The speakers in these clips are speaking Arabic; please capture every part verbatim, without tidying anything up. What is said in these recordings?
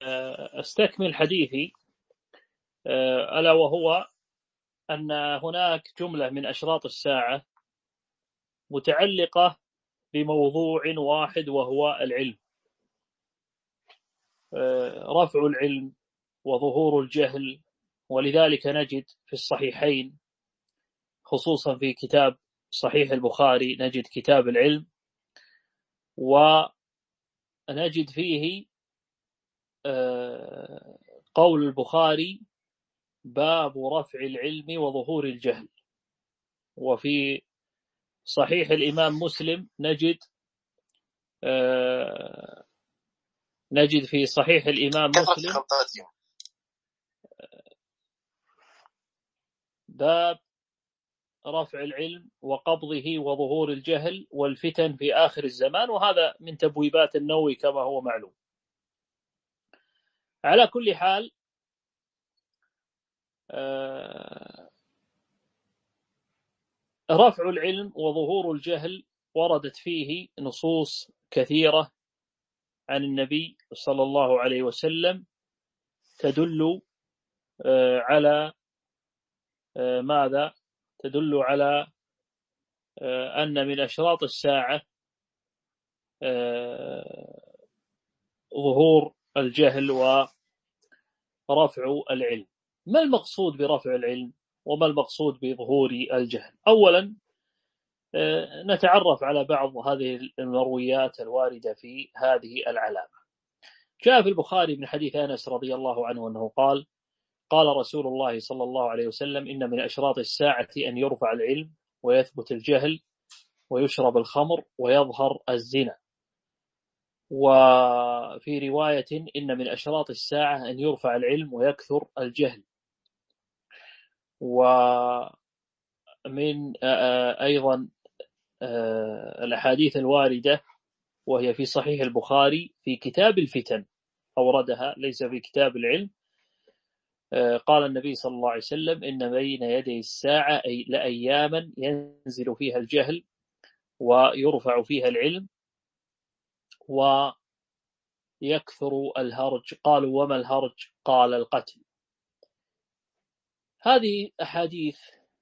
أستكمل حديثي، ألا وهو أن هناك جملة من أشراط الساعة متعلقة بموضوع واحد وهو العلم، رفع العلم وظهور الجهل. ولذلك نجد في الصحيحين، خصوصا في كتاب صحيح البخاري، نجد كتاب العلم، ونجد فيه قول البخاري: باب رفع العلم وظهور الجهل. وفي صحيح الإمام مسلم نجد آه نجد في صحيح الإمام مسلم باب رفع العلم وقبضه وظهور الجهل والفتن في آخر الزمان، وهذا من تبويبات النووي كما هو معلوم. على كل حال، آه رفع العلم وظهور الجهل وردت فيه نصوص كثيرة عن النبي صلى الله عليه وسلم تدل آه على آه ماذا؟ تدل على آه أن من أشراط الساعة آه ظهور الجهل ورفع العلم. ما المقصود برفع العلم وما المقصود بظهور الجهل؟ أولا نتعرف على بعض هذه المرويات الواردة في هذه العلامة. جاء في البخاري من حديث أنس رضي الله عنه أنه قال: قال رسول الله صلى الله عليه وسلم: إن من أشراط الساعة أن يرفع العلم ويثبت الجهل ويشرب الخمر ويظهر الزنا. وفي رواية: إن من أشراط الساعة أن يرفع العلم ويكثر الجهل. ومن أيضا الأحاديث الواردة وهي في صحيح البخاري في كتاب الفتن أوردها، ليس في كتاب العلم. قال النبي صلى الله عليه وسلم: إن بين يدي الساعة أي لأياما ينزل فيها الجهل ويرفع فيها العلم ويكثر الهرج. قالوا: وما الهرج؟ قال: القتل. هذه أحاديث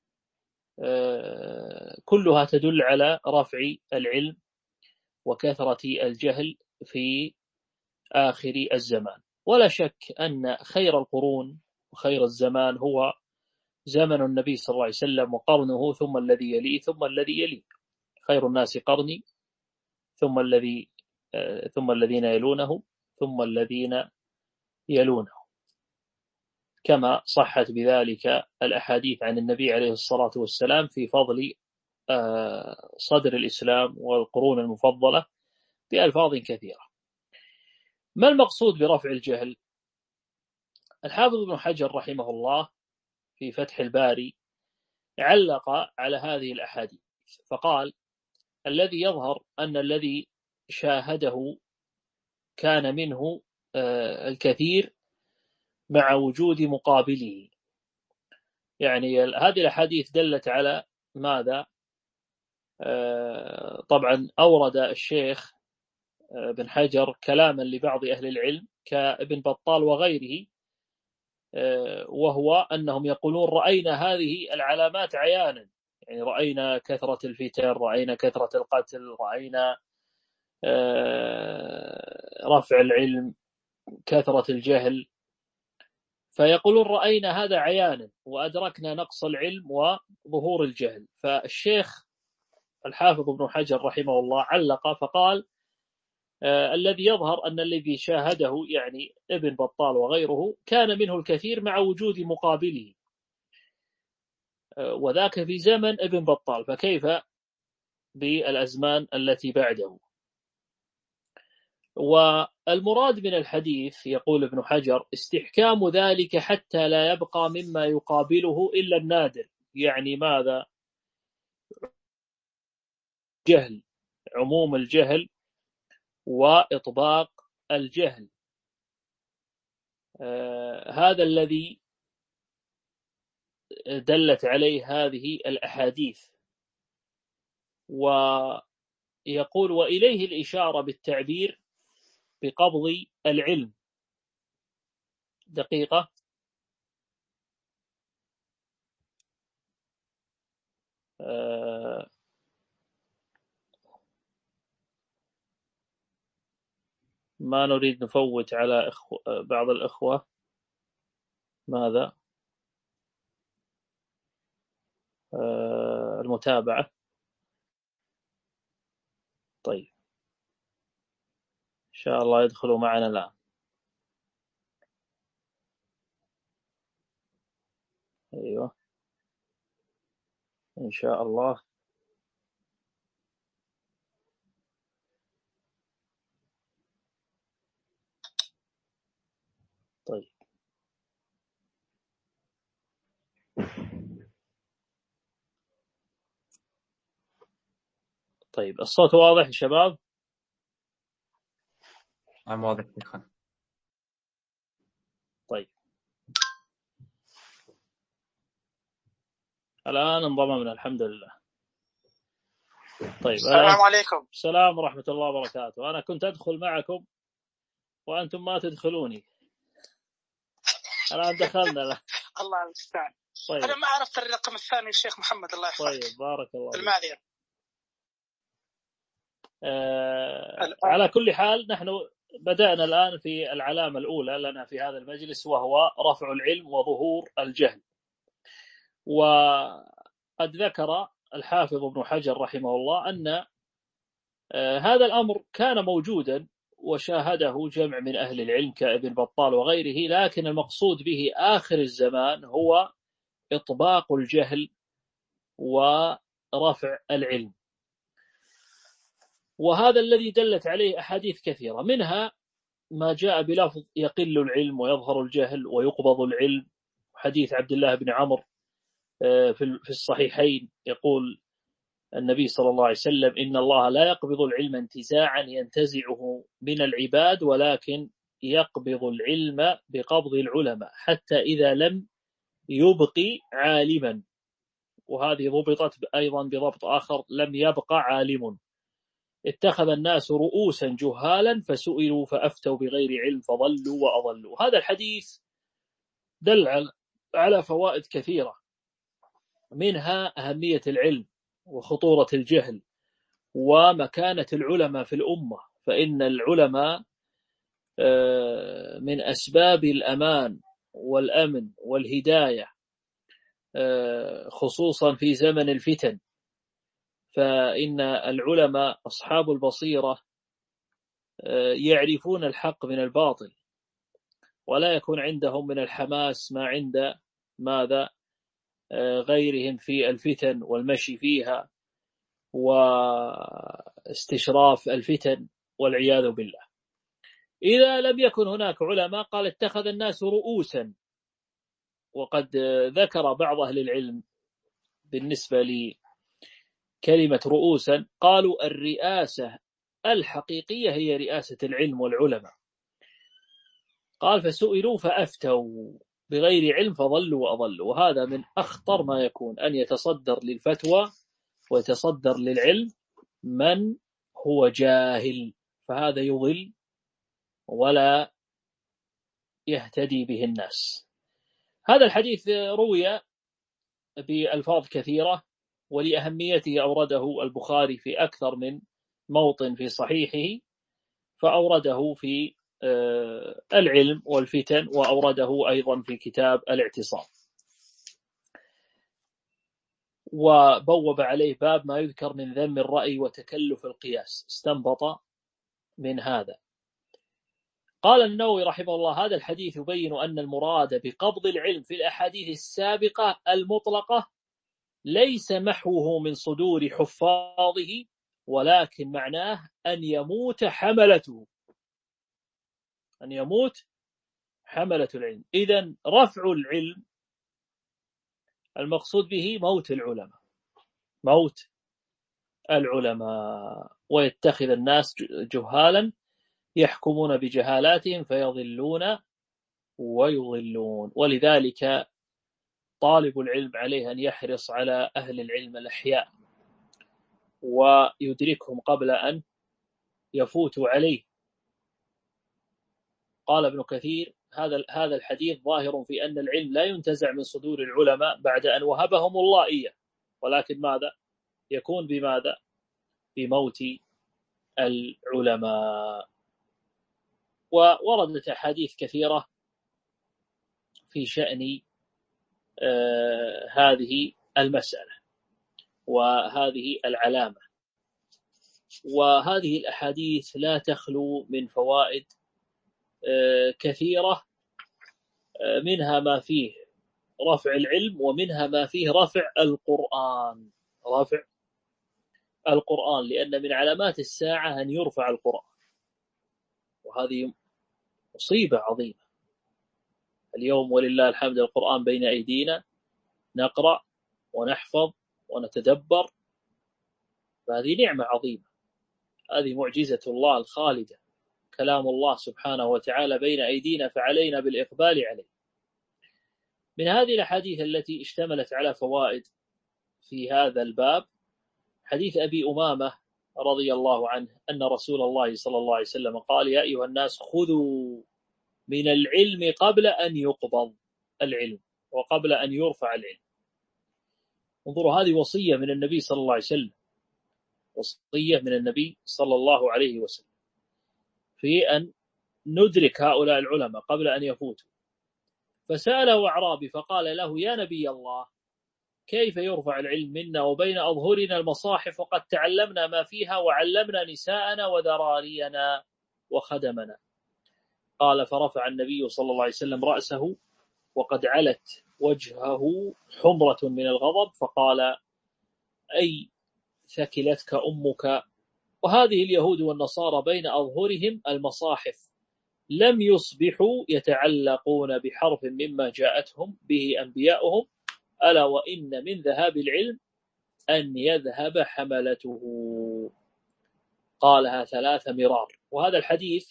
كلها تدل على رفع العلم وكثرة الجهل في آخر الزمان. ولا شك أن خير القرون وخير الزمان هو زمن النبي صلى الله عليه وسلم وقرنه، ثم الذي يليه ثم الذي يليه. خير الناس قرني ثم الذي ثم الذين يلونه ثم الذين يلونه، كما صحت بذلك الأحاديث عن النبي عليه الصلاة والسلام في فضل صدر الإسلام والقرون المفضلة بألفاظ كثيرة. ما المقصود برفع الجهل؟ الحافظ ابن حجر رحمه الله في فتح الباري علق على هذه الأحاديث فقال: الذي يظهر أن الذي شاهده كان منه الكثير مع وجود مقابله. يعني هذه الأحاديث دلت على ماذا؟ طبعا أورد الشيخ ابن حجر كلاما لبعض أهل العلم كابن بطال وغيره، وهو أنهم يقولون: رأينا هذه العلامات عيانا، يعني رأينا كثرة الفتن، رأينا كثرة القتل، رأينا رفع العلم، كثرة الجهل. فيقولون: رأينا هذا عيانا وأدركنا نقص العلم وظهور الجهل. فالشيخ الحافظ ابن حجر رحمه الله علق فقال: آه الذي يظهر أن الذي شاهده، يعني ابن بطال وغيره، كان منه الكثير مع وجود مقابله، آه وذاك في زمن ابن بطال، فكيف بالأزمان التي بعده؟ والمراد من الحديث، يقول ابن حجر: استحكام ذلك حتى لا يبقى مما يقابله إلا النادر. يعني ماذا؟ جهل، عموم الجهل وإطباق الجهل. آه هذا الذي دلت عليه هذه الأحاديث. ويقول: وإليه الإشارة بالتعبير بقبض العلم، دقيقة. آه ما نريد نفوت على إخو... بعض الإخوة. ماذا؟ آه المتابعة. طيب إن شاء الله يدخلوا معنا الآن. أيوة إن شاء الله. طيب طيب الصوت واضح يا شباب؟ نعم واضح شيخنا. طيب الآن انضممنا الحمد لله. طيب السلام عليكم. السلام ورحمة الله وبركاته. أنا كنت أدخل معكم وأنتم ما تدخلوني. الآن دخلنا له. الله المستعان. طيب. أنا ما عرفت الرقم الثاني الشيخ محمد الله يحفظك. طيب بارك الله. المعذرة. آه على كل حال نحن بدأنا الآن في العلامة الأولى لنا في هذا المجلس، وهو رفع العلم وظهور الجهل. وقد ذكر الحافظ ابن حجر رحمه الله أن آه هذا الأمر كان موجودا وشاهده جمع من أهل العلم كابن بطال وغيره، لكن المقصود به آخر الزمان هو إطباق الجهل ورفع العلم. وهذا الذي دلت عليه أحاديث كثيرة، منها ما جاء بلفظ يقل العلم ويظهر الجهل ويقبض العلم. حديث عبد الله بن عمرو في الصحيحين يقول النبي صلى الله عليه وسلم: إن الله لا يقبض العلم انتزاعا ينتزعه من العباد، ولكن يقبض العلم بقبض العلماء حتى إذا لم يبقي عالما. وهذه ضبطت أيضا بضبط آخر: لم يبقى عالم. اتخذ الناس رؤوسا جهالا فسئلوا فأفتوا بغير علم فضلوا وأضلوا. هذا الحديث دل على فوائد كثيرة، منها أهمية العلم وخطورة الجهل ومكانة العلماء في الأمة، فإن العلماء من أسباب الأمان والأمن والهداية، خصوصا في زمن الفتن، فإن العلماء أصحاب البصيرة يعرفون الحق من الباطل، ولا يكون عندهم من الحماس ما عند ماذا غيرهم في الفتن والمشي فيها واستشراف الفتن والعياذ بالله. إذا لم يكن هناك علماء، قال اتخذ الناس رؤوسا. وقد ذكر بعض أهل العلم بالنسبة لكلمة رؤوسا، قالوا الرئاسة الحقيقية هي رئاسة العلم والعلماء. قال فسئلوا فأفتوا بغير علم فضلوا وأضلوا. وهذا من أخطر ما يكون، أن يتصدر للفتوى ويتصدر للعلم من هو جاهل، فهذا يضل ولا يهتدي به الناس. هذا الحديث روي بألفاظ كثيرة، ولأهميته أورده البخاري في أكثر من موطن في صحيحه، فأورده في العلم والفتن، وأورده أيضا في كتاب الاعتصام، وبوب عليه باب ما يذكر من ذم الرأي وتكلف القياس، استنبط من هذا. قال النووي رحمه الله: هذا الحديث يبين أن المراد بقبض العلم في الأحاديث السابقة المطلقة ليس محوه من صدور حفاظه، ولكن معناه أن يموت حملته، أن يموت حملة العلم. إذن رفع العلم المقصود به موت العلماء، موت العلماء، ويتخذ الناس جهالا يحكمون بجهالاتهم فيضلون ويضلون. ولذلك طالب العلم عليه أن يحرص على أهل العلم الأحياء ويدركهم قبل أن يفوتوا عليه. قال ابن كثير: هذا هذا الحديث ظاهر في أن العلم لا ينتزع من صدور العلماء بعد أن وهبهم الله إياه، ولكن ماذا يكون بماذا بموت العلماء. ووردت أحاديث كثيرة في شأن آه هذه المسألة وهذه العلامة، وهذه الأحاديث لا تخلو من فوائد آه كثيرة، آه منها ما فيه رفع العلم، ومنها ما فيه رفع القرآن رفع القرآن لأن من علامات الساعة أن يرفع القرآن، وهذه مصيبة عظيمة. اليوم ولله الحمد القرآن بين أيدينا، نقرأ ونحفظ ونتدبر، فهذه نعمة عظيمة، هذه معجزة الله الخالدة، كلام الله سبحانه وتعالى بين أيدينا، فعلينا بالإقبال عليه. من هذه الأحاديث التي اشتملت على فوائد في هذا الباب حديث أبي أمامة رضي الله عنه أن رسول الله صلى الله عليه وسلم قال: يا أيها الناس خذوا من العلم قبل أن يقبض العلم وقبل أن يرفع العلم. انظروا، هذه وصية من النبي صلى الله عليه وسلم، وصية من النبي صلى الله عليه وسلم في أن ندرك هؤلاء العلماء قبل أن يفوتوا. فسأله أعرابي فقال له: يا نبي الله، كيف يرفع العلم منا وبين أظهرنا المصاحف وقد تعلمنا ما فيها وعلمنا نساءنا وذرارينا وخدمنا؟ قال: فرفع النبي صلى الله عليه وسلم رأسه وقد علت وجهه حمرة من الغضب، فقال: أي ثكلتك أمك. وهذه اليهود والنصارى بين أظهرهم المصاحف لم يصبحوا يتعلقون بحرف مما جاءتهم به أنبياؤهم، ألا وإن من ذهاب العلم أن يذهب حملته. قالها ثلاث مرار. وهذا الحديث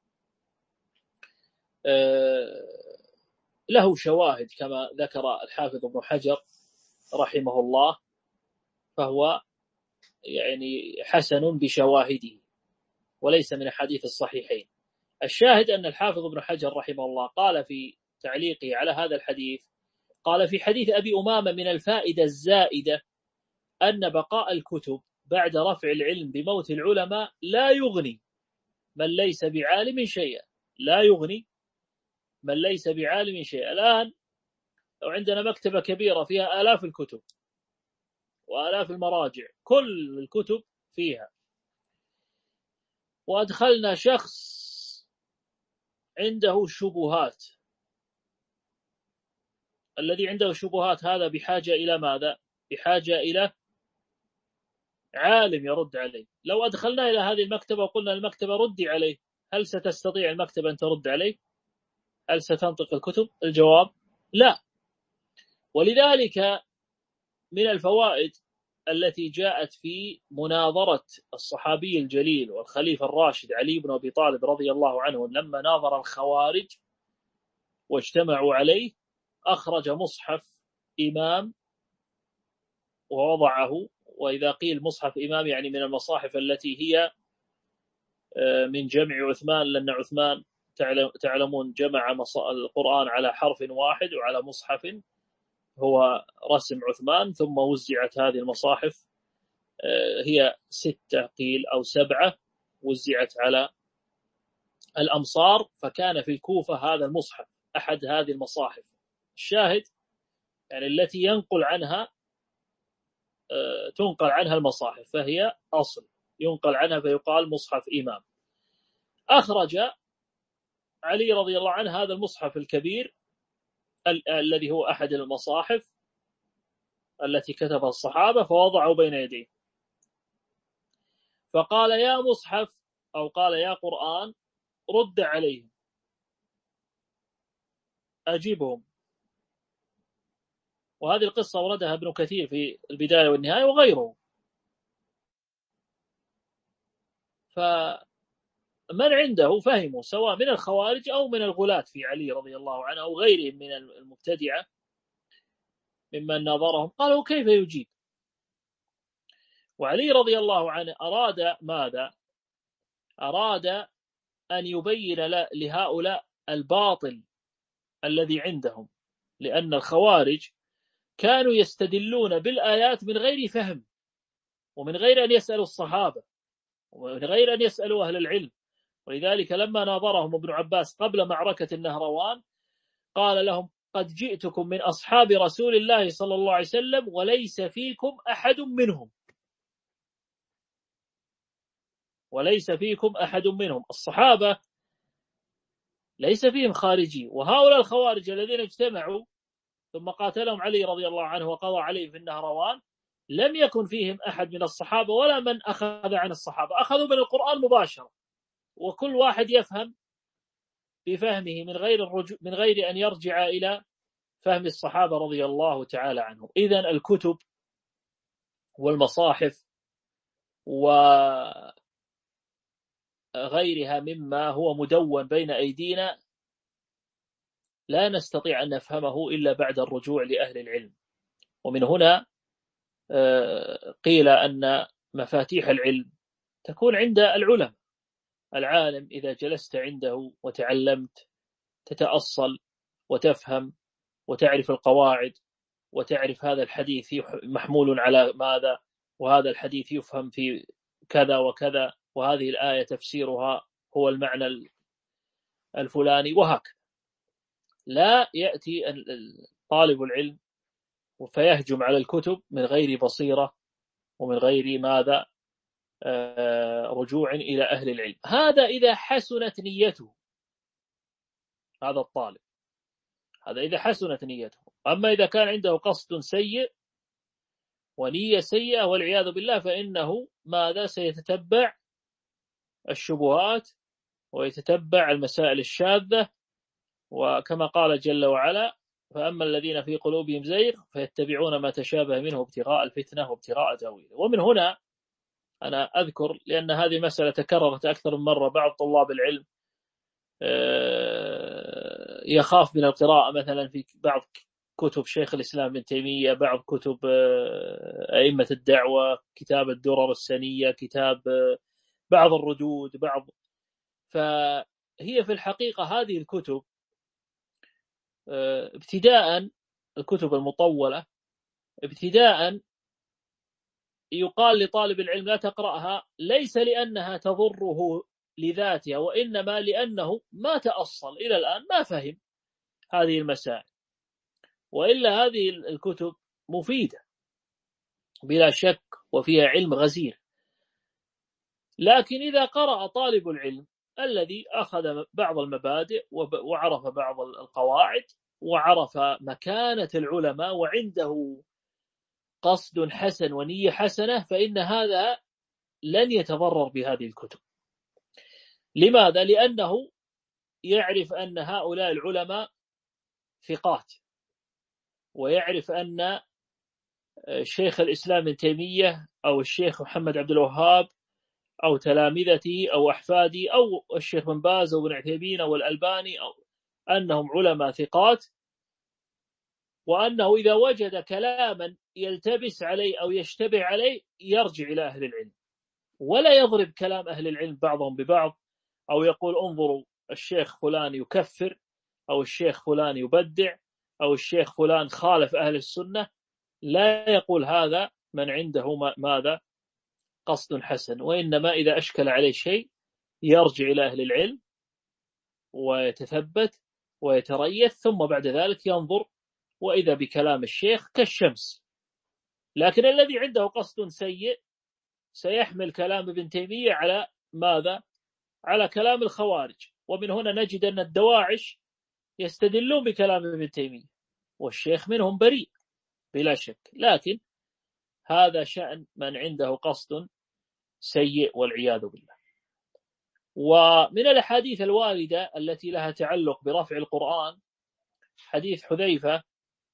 له شواهد كما ذكر الحافظ ابن حجر رحمه الله، فهو يعني حسن بشواهده وليس من حديث الصحيحين. الشاهد أن الحافظ ابن حجر رحمه الله قال في تعليقه على هذا الحديث، قال: في حديث أبي أمامة من الفائدة الزائدة أن بقاء الكتب بعد رفع العلم بموت العلماء لا يغني من ليس بعالم شيئا. لا يغني من ليس بعالم شيئا. الآن لو عندنا مكتبة كبيرة فيها آلاف الكتب وآلاف المراجع، كل الكتب فيها، وأدخلنا شخص عنده شبهات، الذي عنده شبهات هذا بحاجة إلى ماذا؟ بحاجة إلى عالم يرد عليه. لو أدخلنا إلى هذه المكتبة وقلنا المكتبة ردي عليه، هل ستستطيع المكتبة أن ترد عليه؟ هل ستنطق الكتب؟ الجواب لا. ولذلك من الفوائد التي جاءت في مناظرة الصحابي الجليل والخليفة الراشد علي بن أبي طالب رضي الله عنه لما ناظر الخوارج واجتمعوا عليه، أخرج مصحف إمام ووضعه. وإذا قيل مصحف إمام يعني من المصاحف التي هي من جمع عثمان، لأن عثمان تعلمون جمع القرآن على حرف واحد وعلى مصحف هو رسم عثمان، ثم وزعت هذه المصاحف، هي ستة قيل أو سبعة، وزعت على الأمصار، فكان في الكوفة هذا المصحف أحد هذه المصاحف. الشاهد يعني التي ينقل عنها تنقل عنها المصاحف، فهي أصل ينقل عنها فيقال مصحف إمام. أخرج علي رضي الله عنه هذا المصحف الكبير ال- الذي هو أحد المصاحف التي كتبها الصحابة، فوضعه بين يديه، فقال: يا مصحف، أو قال: يا قرآن، رد عليهم، أجيبهم. وهذه القصة وردها ابن كثير في البداية والنهاية وغيره. فمن عنده فهموا، سواء من الخوارج أو من الغلاة في علي رضي الله عنه أو غيرهم من المبتدعة ممن ناظرهم، قالوا: كيف يجيب؟ وعلي رضي الله عنه أراد ماذا؟ أراد أن يبين لهؤلاء الباطل الذي عندهم، لأن الخوارج كانوا يستدلون بالآيات من غير فهم، ومن غير أن يسألوا الصحابة، ومن غير أن يسألوا أهل العلم. ولذلك لما ناظرهم ابن عباس قبل معركة النهروان قال لهم: قد جئتكم من أصحاب رسول الله صلى الله عليه وسلم وليس فيكم أحد منهم، وليس فيكم أحد منهم. الصحابة ليس فيهم خارجي، وهؤلاء الخوارج الذين اجتمعوا ثم قاتلهم علي رضي الله عنه وقضى عليهم في النهروان لم يكن فيهم أحد من الصحابة ولا من أخذ عن الصحابة، أخذوا من القرآن مباشرة، وكل واحد يفهم بفهمه من غير الرجوع، من غير أن يرجع إلى فهم الصحابة رضي الله تعالى عنهم. إذن الكتب والمصاحف وغيرها مما هو مدون بين أيدينا لا نستطيع أن نفهمه إلا بعد الرجوع لأهل العلم. ومن هنا قيل أن مفاتيح العلم تكون عند العلماء. العالم إذا جلست عنده وتعلمت تتأصل وتفهم وتعرف القواعد، وتعرف هذا الحديث محمول على ماذا، وهذا الحديث يفهم في كذا وكذا، وهذه الآية تفسيرها هو المعنى الفلاني، وهكذا. لا يأتي طالب العلم فيهجم على الكتب من غير بصيرة ومن غير ماذا رجوع إلى أهل العلم. هذا إذا حسنت نيته، هذا الطالب، هذا إذا حسنت نيته. أما إذا كان عنده قصد سيء ونية سيئة والعياذ بالله فإنه ماذا سيتتبع الشبهات ويتتبع المسائل الشاذة، وكما قال جل وعلا: فأما الذين في قلوبهم زيغ فيتبعون ما تشابه منه ابتغاء الفتنة وابتغاء تأويله. ومن هنا أنا أذكر، لأن هذه مسألة تكررت أكثر من مرة، بعض طلاب العلم يخاف من القراءة مثلا في بعض كتب شيخ الإسلام ابن تيمية، بعض كتب أئمة الدعوة، كتاب الدرر السنية، كتاب بعض الردود، بعض. فهي في الحقيقة هذه الكتب ابتداء، الكتب المطولة ابتداء يقال لطالب العلم لا تقرأها، ليس لأنها تضره لذاتها، وإنما لأنه ما تأصل إلى الآن، ما فهم هذه المسائل. وإلا هذه الكتب مفيدة بلا شك وفيها علم غزير. لكن إذا قرأ طالب العلم الذي أخذ بعض المبادئ وعرف بعض القواعد وعرف مكانة العلماء وعنده قصد حسن ونية حسنة، فإن هذا لن يتضرر بهذه الكتب. لماذا؟ لأنه يعرف أن هؤلاء العلماء ثقات، ويعرف أن شيخ الإسلام ابن تيمية أو الشيخ محمد عبد الوهاب أو تلامذته أو أحفادي أو الشيخ بن باز أو ابن عثيمين أو الألباني أو أنهم علماء ثقات، وأنه إذا وجد كلاما يلتبس عليه أو يشتبه عليه يرجع إلى أهل العلم، ولا يضرب كلام أهل العلم بعضهم ببعض، أو يقول انظروا الشيخ فلان يكفر، أو الشيخ فلان يبدع، أو الشيخ فلان خالف أهل السنة. لا يقول هذا من عنده ماذا قصد حسن، وإنما إذا أشكل عليه شيء يرجع إلى أهل العلم ويتثبت ويتريث، ثم بعد ذلك ينظر، وإذا بكلام الشيخ كالشمس. لكن الذي عنده قصد سيء سيحمل كلام ابن تيمية على ماذا؟ على كلام الخوارج. ومن هنا نجد أن الدواعش يستدلون بكلام ابن تيمية والشيخ منهم بريء بلا شك، لكن هذا شأن من عنده قصد سيء والعياذ بالله. ومن الأحاديث الواردة التي لها تعلق برفع القرآن حديث حذيفة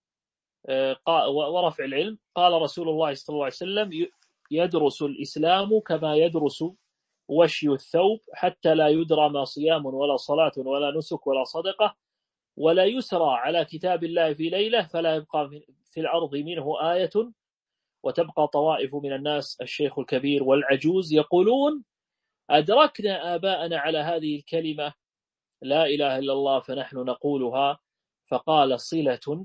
ورفع العلم، قال رسول الله صلى الله عليه وسلم: يدرس الإسلام كما يدرس وشي الثوب، حتى لا يدرى ما صيام ولا صلاة ولا نسك ولا صدقة، ولا يسرى على كتاب الله في ليلة فلا يبقى في الأرض منه آية، وتبقى طوائف من الناس الشيخ الكبير والعجوز يقولون: أدركنا آباءنا على هذه الكلمة لا إله إلا الله فنحن نقولها، فقال صلة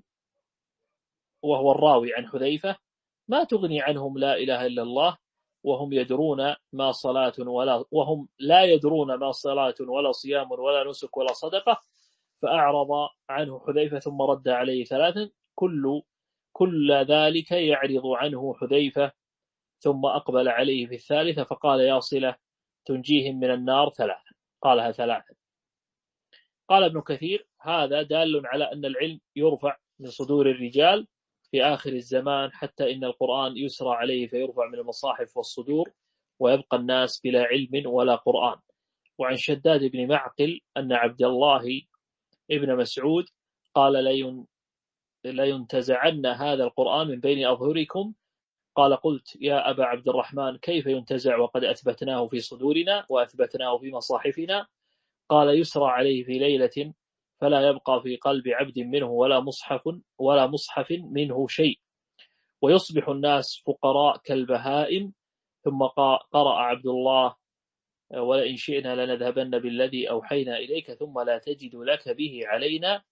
وهو الراوي عن حذيفة: ما تغني عنهم لا إله إلا الله وهم يدرون ما صلاة ولا وهم لا يدرون ما صلاة ولا صيام ولا نسك ولا صدقة. فأعرض عنه حذيفة ثم رد عليه ثلاثا، كل كل ذلك يعرض عنه حذيفة، ثم أقبل عليه في الثالثة فقال: يا صلة تنجيهم من النار ثلاثا. قالها ثلاثا. قال ابن كثير: هذا دال على أن العلم يرفع من صدور الرجال في آخر الزمان، حتى إن القرآن يسرى عليه فيرفع من المصاحف والصدور، ويبقى الناس بلا علم ولا قرآن. وعن شداد بن معقل أن عبد الله ابن مسعود قال: لينتزعن هذا القرآن من بين أظهركم. قال: قلت: يا أبا عبد الرحمن، كيف ينتزع وقد أثبتناه في صدورنا وأثبتناه في مصاحفنا؟ قال: يسرى عليه في ليلة فلا يبقى في قلب عبد منه ولا مصحف ولا مصحف منه شيء، ويصبح الناس فقراء كالبهائم. ثم قرأ عبد الله: ولئن شئنا لنذهبن بالذي أوحينا إليك ثم لا تجد لك به علينا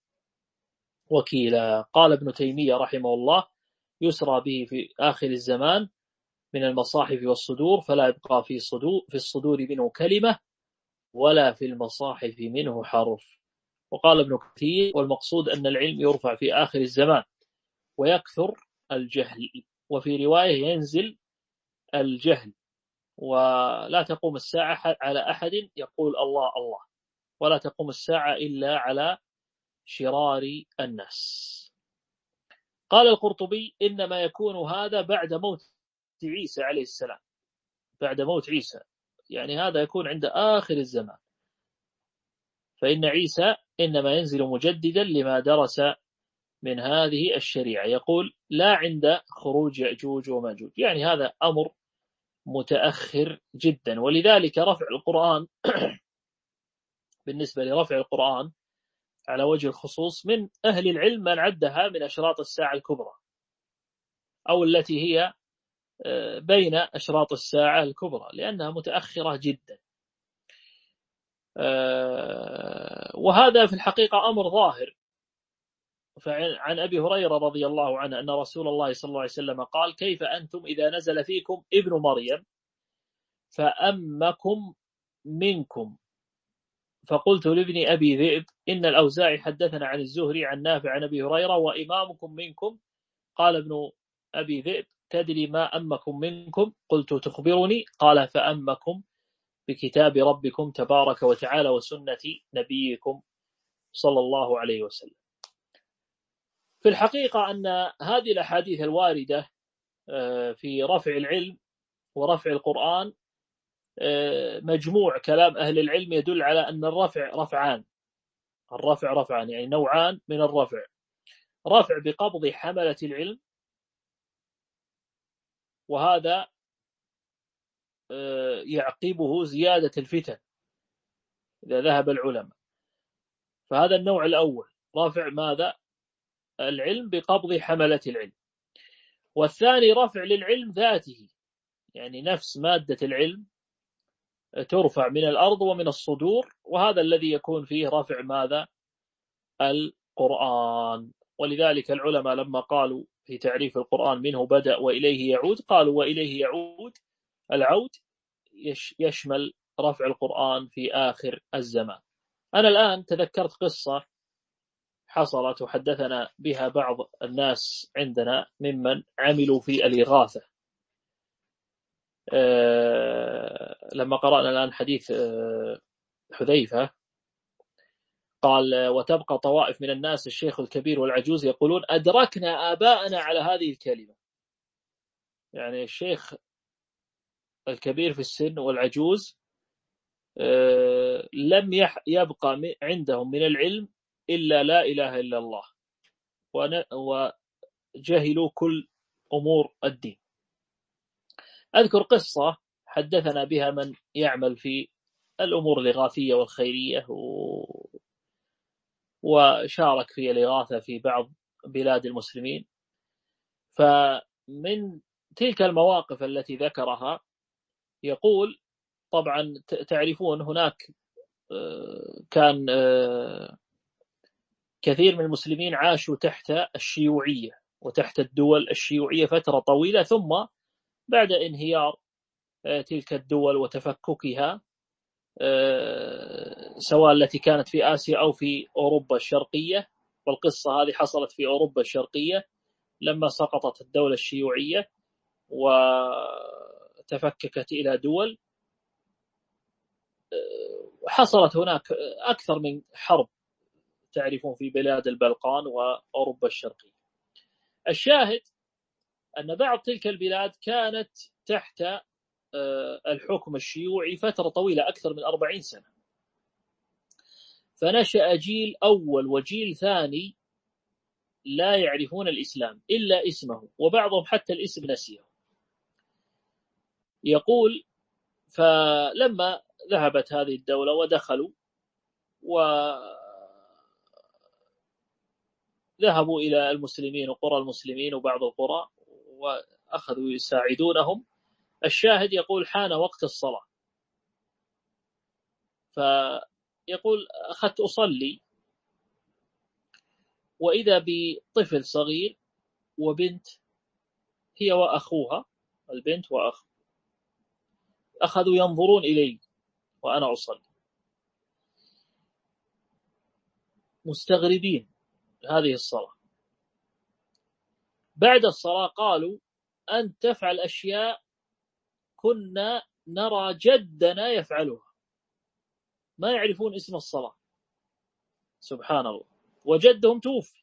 وكيلا. قال ابن تيمية رحمه الله: يسرى به في آخر الزمان من المصاحف والصدور، فلا يبقى في صدور في الصدور منه كلمة ولا في المصاحف منه حرف. وقال ابن كثير: والمقصود أن العلم يرفع في آخر الزمان ويكثر الجهل، وفي رواية ينزل الجهل، ولا تقوم الساعة على أحد يقول الله الله، ولا تقوم الساعة إلا على شرار الناس. قال القرطبي: إنما يكون هذا بعد موت عيسى عليه السلام، بعد موت عيسى، يعني هذا يكون عند آخر الزمان، فإن عيسى إنما ينزل مجددا لما درس من هذه الشريعة. يقول: لا عند خروج يأجوج وماجوج، يعني هذا أمر متأخر جدا. ولذلك رفع القرآن بالنسبة لرفع القرآن على وجه الخصوص، من أهل العلم من عدها من أشراط الساعة الكبرى، أو التي هي بين أشراط الساعة الكبرى، لأنها متأخرة جدا. وهذا في الحقيقة أمر ظاهر. فعن أبي هريرة رضي الله عنه أن رسول الله صلى الله عليه وسلم قال: كيف أنتم إذا نزل فيكم ابن مريم فأمكم منكم؟ فقلت لابن أبي ذئب: إن الأوزاعي حدثنا عن الزهري عن نافع عن أبي هريرة وإمامكم منكم. قال ابن أبي ذئب: تدري ما أمكم منكم؟ قلت: تخبرني. قال: فأمكم بكتاب ربكم تبارك وتعالى وسنة نبيكم صلى الله عليه وسلم. في الحقيقة أن هذه الأحاديث الواردة في رفع العلم ورفع القرآن مجموع كلام أهل العلم يدل على أن الرفع رفعان، الرفع رفعان يعني نوعان من الرفع: رفع بقبض حملة العلم، وهذا يعقبه زيادة الفتن إذا ذهب العلماء، فهذا النوع الأول، رفع ماذا؟ العلم بقبض حملة العلم. والثاني رفع للعلم ذاته، يعني نفس مادة العلم ترفع من الأرض ومن الصدور، وهذا الذي يكون فيه رفع ماذا؟ القرآن. ولذلك العلماء لما قالوا في تعريف القرآن منه بدأ وإليه يعود، قالوا وإليه يعود العود يشمل رفع القرآن في آخر الزمان. أنا الآن تذكرت قصة حصلت وحدثنا بها بعض الناس عندنا ممن عملوا في الإغاثة. أه لما قرأنا الآن حديث أه حذيفة قال: وتبقى طوائف من الناس الشيخ الكبير والعجوز يقولون أدركنا آباءنا على هذه الكلمة. يعني الشيخ الكبير في السن والعجوز أه لم يبقى عندهم من العلم إلا لا إله إلا الله، وجهلوا كل أمور الدين. أذكر قصة حدثنا بها من يعمل في الأمور الإغاثية والخيرية و... وشارك في الإغاثة في بعض بلاد المسلمين. فمن تلك المواقف التي ذكرها يقول: طبعا تعرفون هناك كان كثير من المسلمين عاشوا تحت الشيوعية وتحت الدول الشيوعية فترة طويلة، ثم بعد انهيار تلك الدول وتفككها سواء التي كانت في آسيا أو في أوروبا الشرقية، والقصة هذه حصلت في أوروبا الشرقية لما سقطت الدولة الشيوعية وتفككت إلى دول، حصلت هناك أكثر من حرب تعرفون في بلاد البلقان وأوروبا الشرقية. الشاهد أن بعض تلك البلاد كانت تحت الحكم الشيوعي فترة طويلة أكثر من أربعين سنة، فنشأ جيل أول وجيل ثاني لا يعرفون الإسلام إلا اسمه، وبعضهم حتى الاسم نسيه. يقول فلما ذهبت هذه الدولة ودخلوا وذهبوا إلى المسلمين وقرى المسلمين وبعض القرى وأخذوا يساعدونهم، الشاهد يقول حان وقت الصلاة، فيقول أخذت أصلي وإذا بطفل صغير وبنت هي وأخوها، البنت وأخ، أخذوا ينظرون إلي وأنا أصلي مستغربين هذه الصلاة. بعد الصلاة قالوا أن تفعل أشياء كنا نرى جدنا يفعلها، ما يعرفون اسم الصلاة، سبحان الله، وجدهم توفي،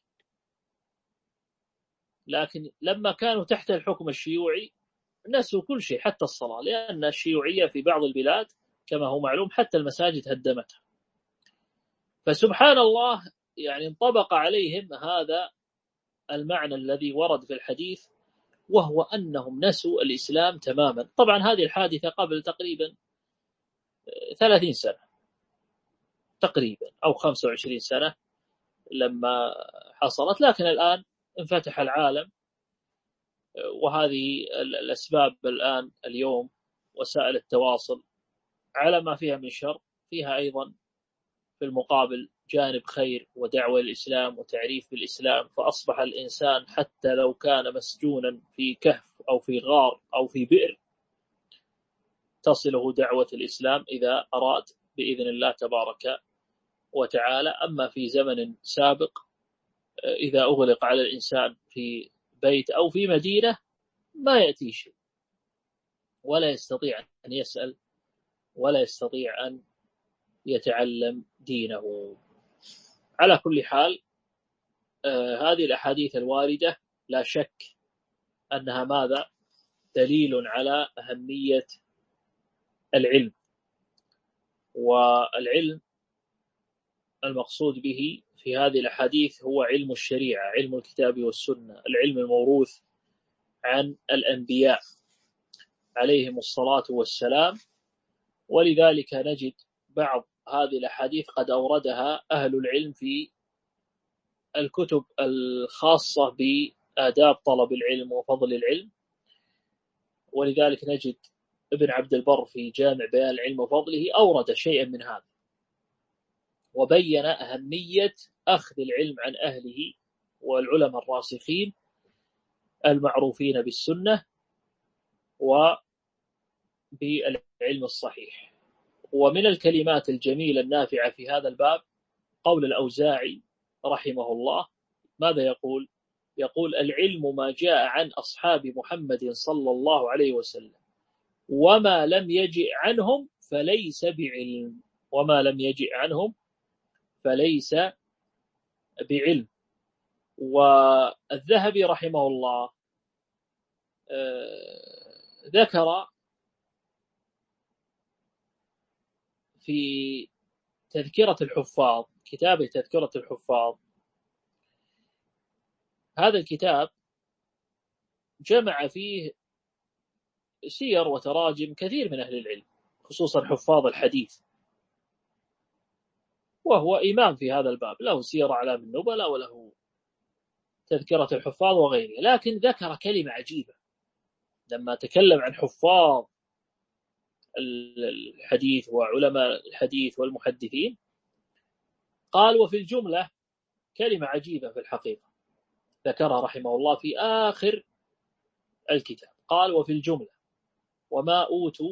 لكن لما كانوا تحت الحكم الشيوعي نسوا كل شيء حتى الصلاة، لأن الشيوعية في بعض البلاد كما هو معلوم حتى المساجد هدمتها. فسبحان الله يعني انطبق عليهم هذا المعنى الذي ورد في الحديث، وهو أنهم نسوا الإسلام تماما. طبعا هذه الحادثة قبل تقريبا ثلاثين سنة تقريبا أو خمسة وعشرين سنة لما حصلت، لكن الآن انفتح العالم، وهذه الأسباب الآن اليوم وسائل التواصل على ما فيها من شر فيها أيضا في المقابل جانب خير ودعوة الإسلام وتعريف بالإسلام، فأصبح الإنسان حتى لو كان مسجونا في كهف أو في غار أو في بئر تصله دعوة الإسلام إذا أراد بإذن الله تبارك وتعالى. أما في زمن سابق إذا أغلق على الإنسان في بيت أو في مدينة ما يأتي شيء، ولا يستطيع أن يسأل ولا يستطيع أن يتعلم دينه. على كل حال آه هذه الأحاديث الواردة لا شك أنها ماذا؟ دليل على أهمية العلم، والعلم المقصود به في هذه الأحاديث هو علم الشريعة، علم الكتاب والسنة، العلم الموروث عن الأنبياء عليهم الصلاة والسلام. ولذلك نجد بعض هذه الأحاديث قد أوردها أهل العلم في الكتب الخاصة بآداب طلب العلم وفضل العلم، ولذلك نجد ابن عبد البر في جامع بيان العلم وفضله أورد شيئا من هذا، وبين أهمية أخذ العلم عن أهله والعلماء الراسخين المعروفين بالسنة وبالعلم الصحيح. ومن الكلمات الجميلة النافعة في هذا الباب قول الأوزاعي رحمه الله، ماذا يقول؟ يقول العلم ما جاء عن أصحاب محمد صلى الله عليه وسلم، وما لم يجئ عنهم فليس بعلم، وما لم يجئ عنهم فليس بعلم. والذهبي رحمه الله ذكر في تذكرة الحفاظ، كتابه تذكرة الحفاظ، هذا الكتاب جمع فيه سير وتراجم كثير من أهل العلم خصوصا حفاظ الحديث، وهو إمام في هذا الباب، له سير أعلام النبلاء وله تذكرة الحفاظ وغيره. لكن ذكر كلمة عجيبة لما تكلم عن حفاظ الحديث وعلماء الحديث والمحدثين، قال وفي الجملة كلمة عجيبة في الحقيقة ذكرها رحمه الله في آخر الكتاب. قال: وفي الجملة وما أوتوا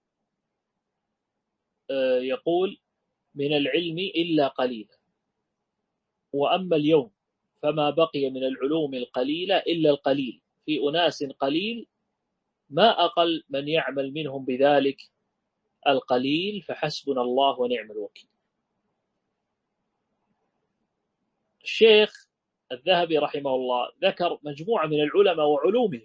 يقول من العلم إلا قليلا، وأما اليوم فما بقي من العلوم القليلة إلا القليل في أناس قليل، ما أقل من يعمل منهم بذلك القليل، فحسبنا الله ونعم الوكيل. الشيخ الذهبي رحمه الله ذكر مجموعة من العلماء وعلومهم،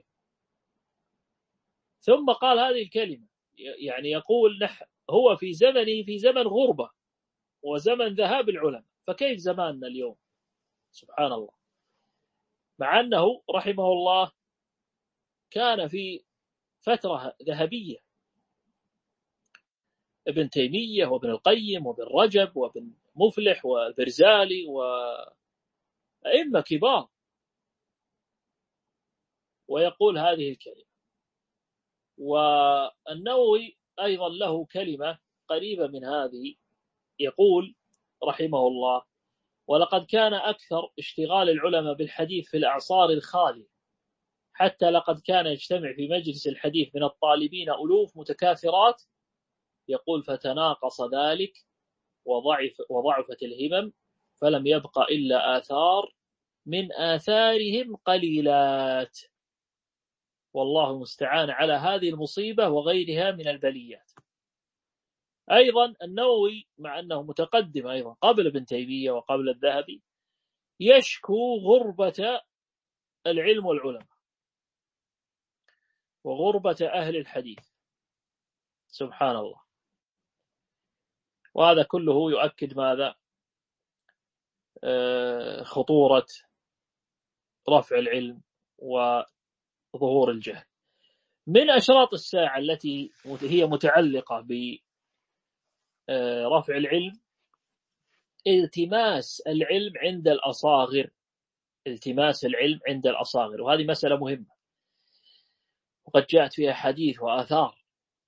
ثم قال هذه الكلمة، يعني يقول نح هو في زمنه في زمن غربة وزمن ذهاب العلماء، فكيف زماننا اليوم؟ سبحان الله. مع أنه رحمه الله كان في فترة ذهبية، ابن تيمية وابن القيم وابن رجب وابن مفلح والبرزالي وأئمة كبار، ويقول هذه الكلمة. والنووي أيضا له كلمة قريبة من هذه، يقول رحمه الله: ولقد كان أكثر اشتغال العلماء بالحديث في الأعصار الخالية، حتى لقد كان يجتمع في مجلس الحديث من الطالبين ألوف متكاثرات. يقول: فتناقص ذلك وضعف وضعفت الهمم، فلم يبق إلا آثار من آثارهم قليلات، والله المستعان على هذه المصيبة وغيرها من البليات. أيضا النووي مع أنه متقدم أيضا قبل ابن تيمية وقبل الذهبي، يشكو غربة العلم والعلماء وغربة أهل الحديث. سبحان الله. وهذا كله يؤكد ماذا؟ خطورة رفع العلم وظهور الجهل. من أشراط الساعة التي هي متعلقة برفع العلم التماس العلم عند الأصاغر، التماس العلم عند الأصاغر، وهذه مسألة مهمة، وقد جاءت فيها حديث وآثار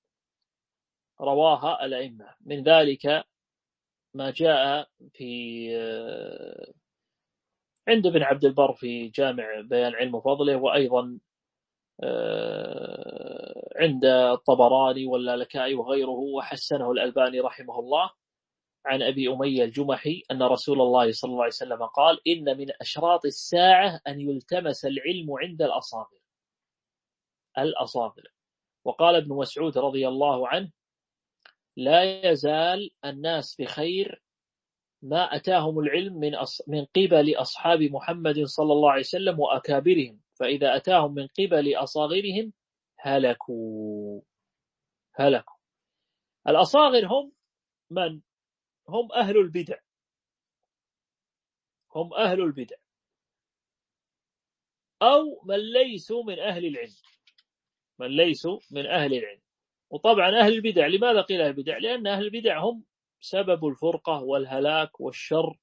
رواها الأئمة. من ذلك ما جاء في عند ابن عبد البر في جامع بيان العلم وفضله، وأيضا عند الطبراني واللالكائي وغيره، وحسنه الألباني رحمه الله، عن أبي أمية الجمحي أن رسول الله صلى الله عليه وسلم قال: إن من أشراط الساعة أن يلتمس العلم عند الأصاغر الأصاغر. وقال ابن مسعود رضي الله عنه: لا يزال الناس بخير ما أتاهم العلم من من قبل أصحاب محمد صلى الله عليه وسلم وأكابرهم، فإذا أتاهم من قبل أصاغرهم هلكوا هلكوا. الأصاغر هم من؟ هم أهل البدع، هم أهل البدع أو من ليسوا من أهل العلم، من ليسوا من أهل العلم. وطبعا أهل البدع، لماذا قيل أهل البدع؟ لأن أهل البدع هم سبب الفرقة والهلاك والشر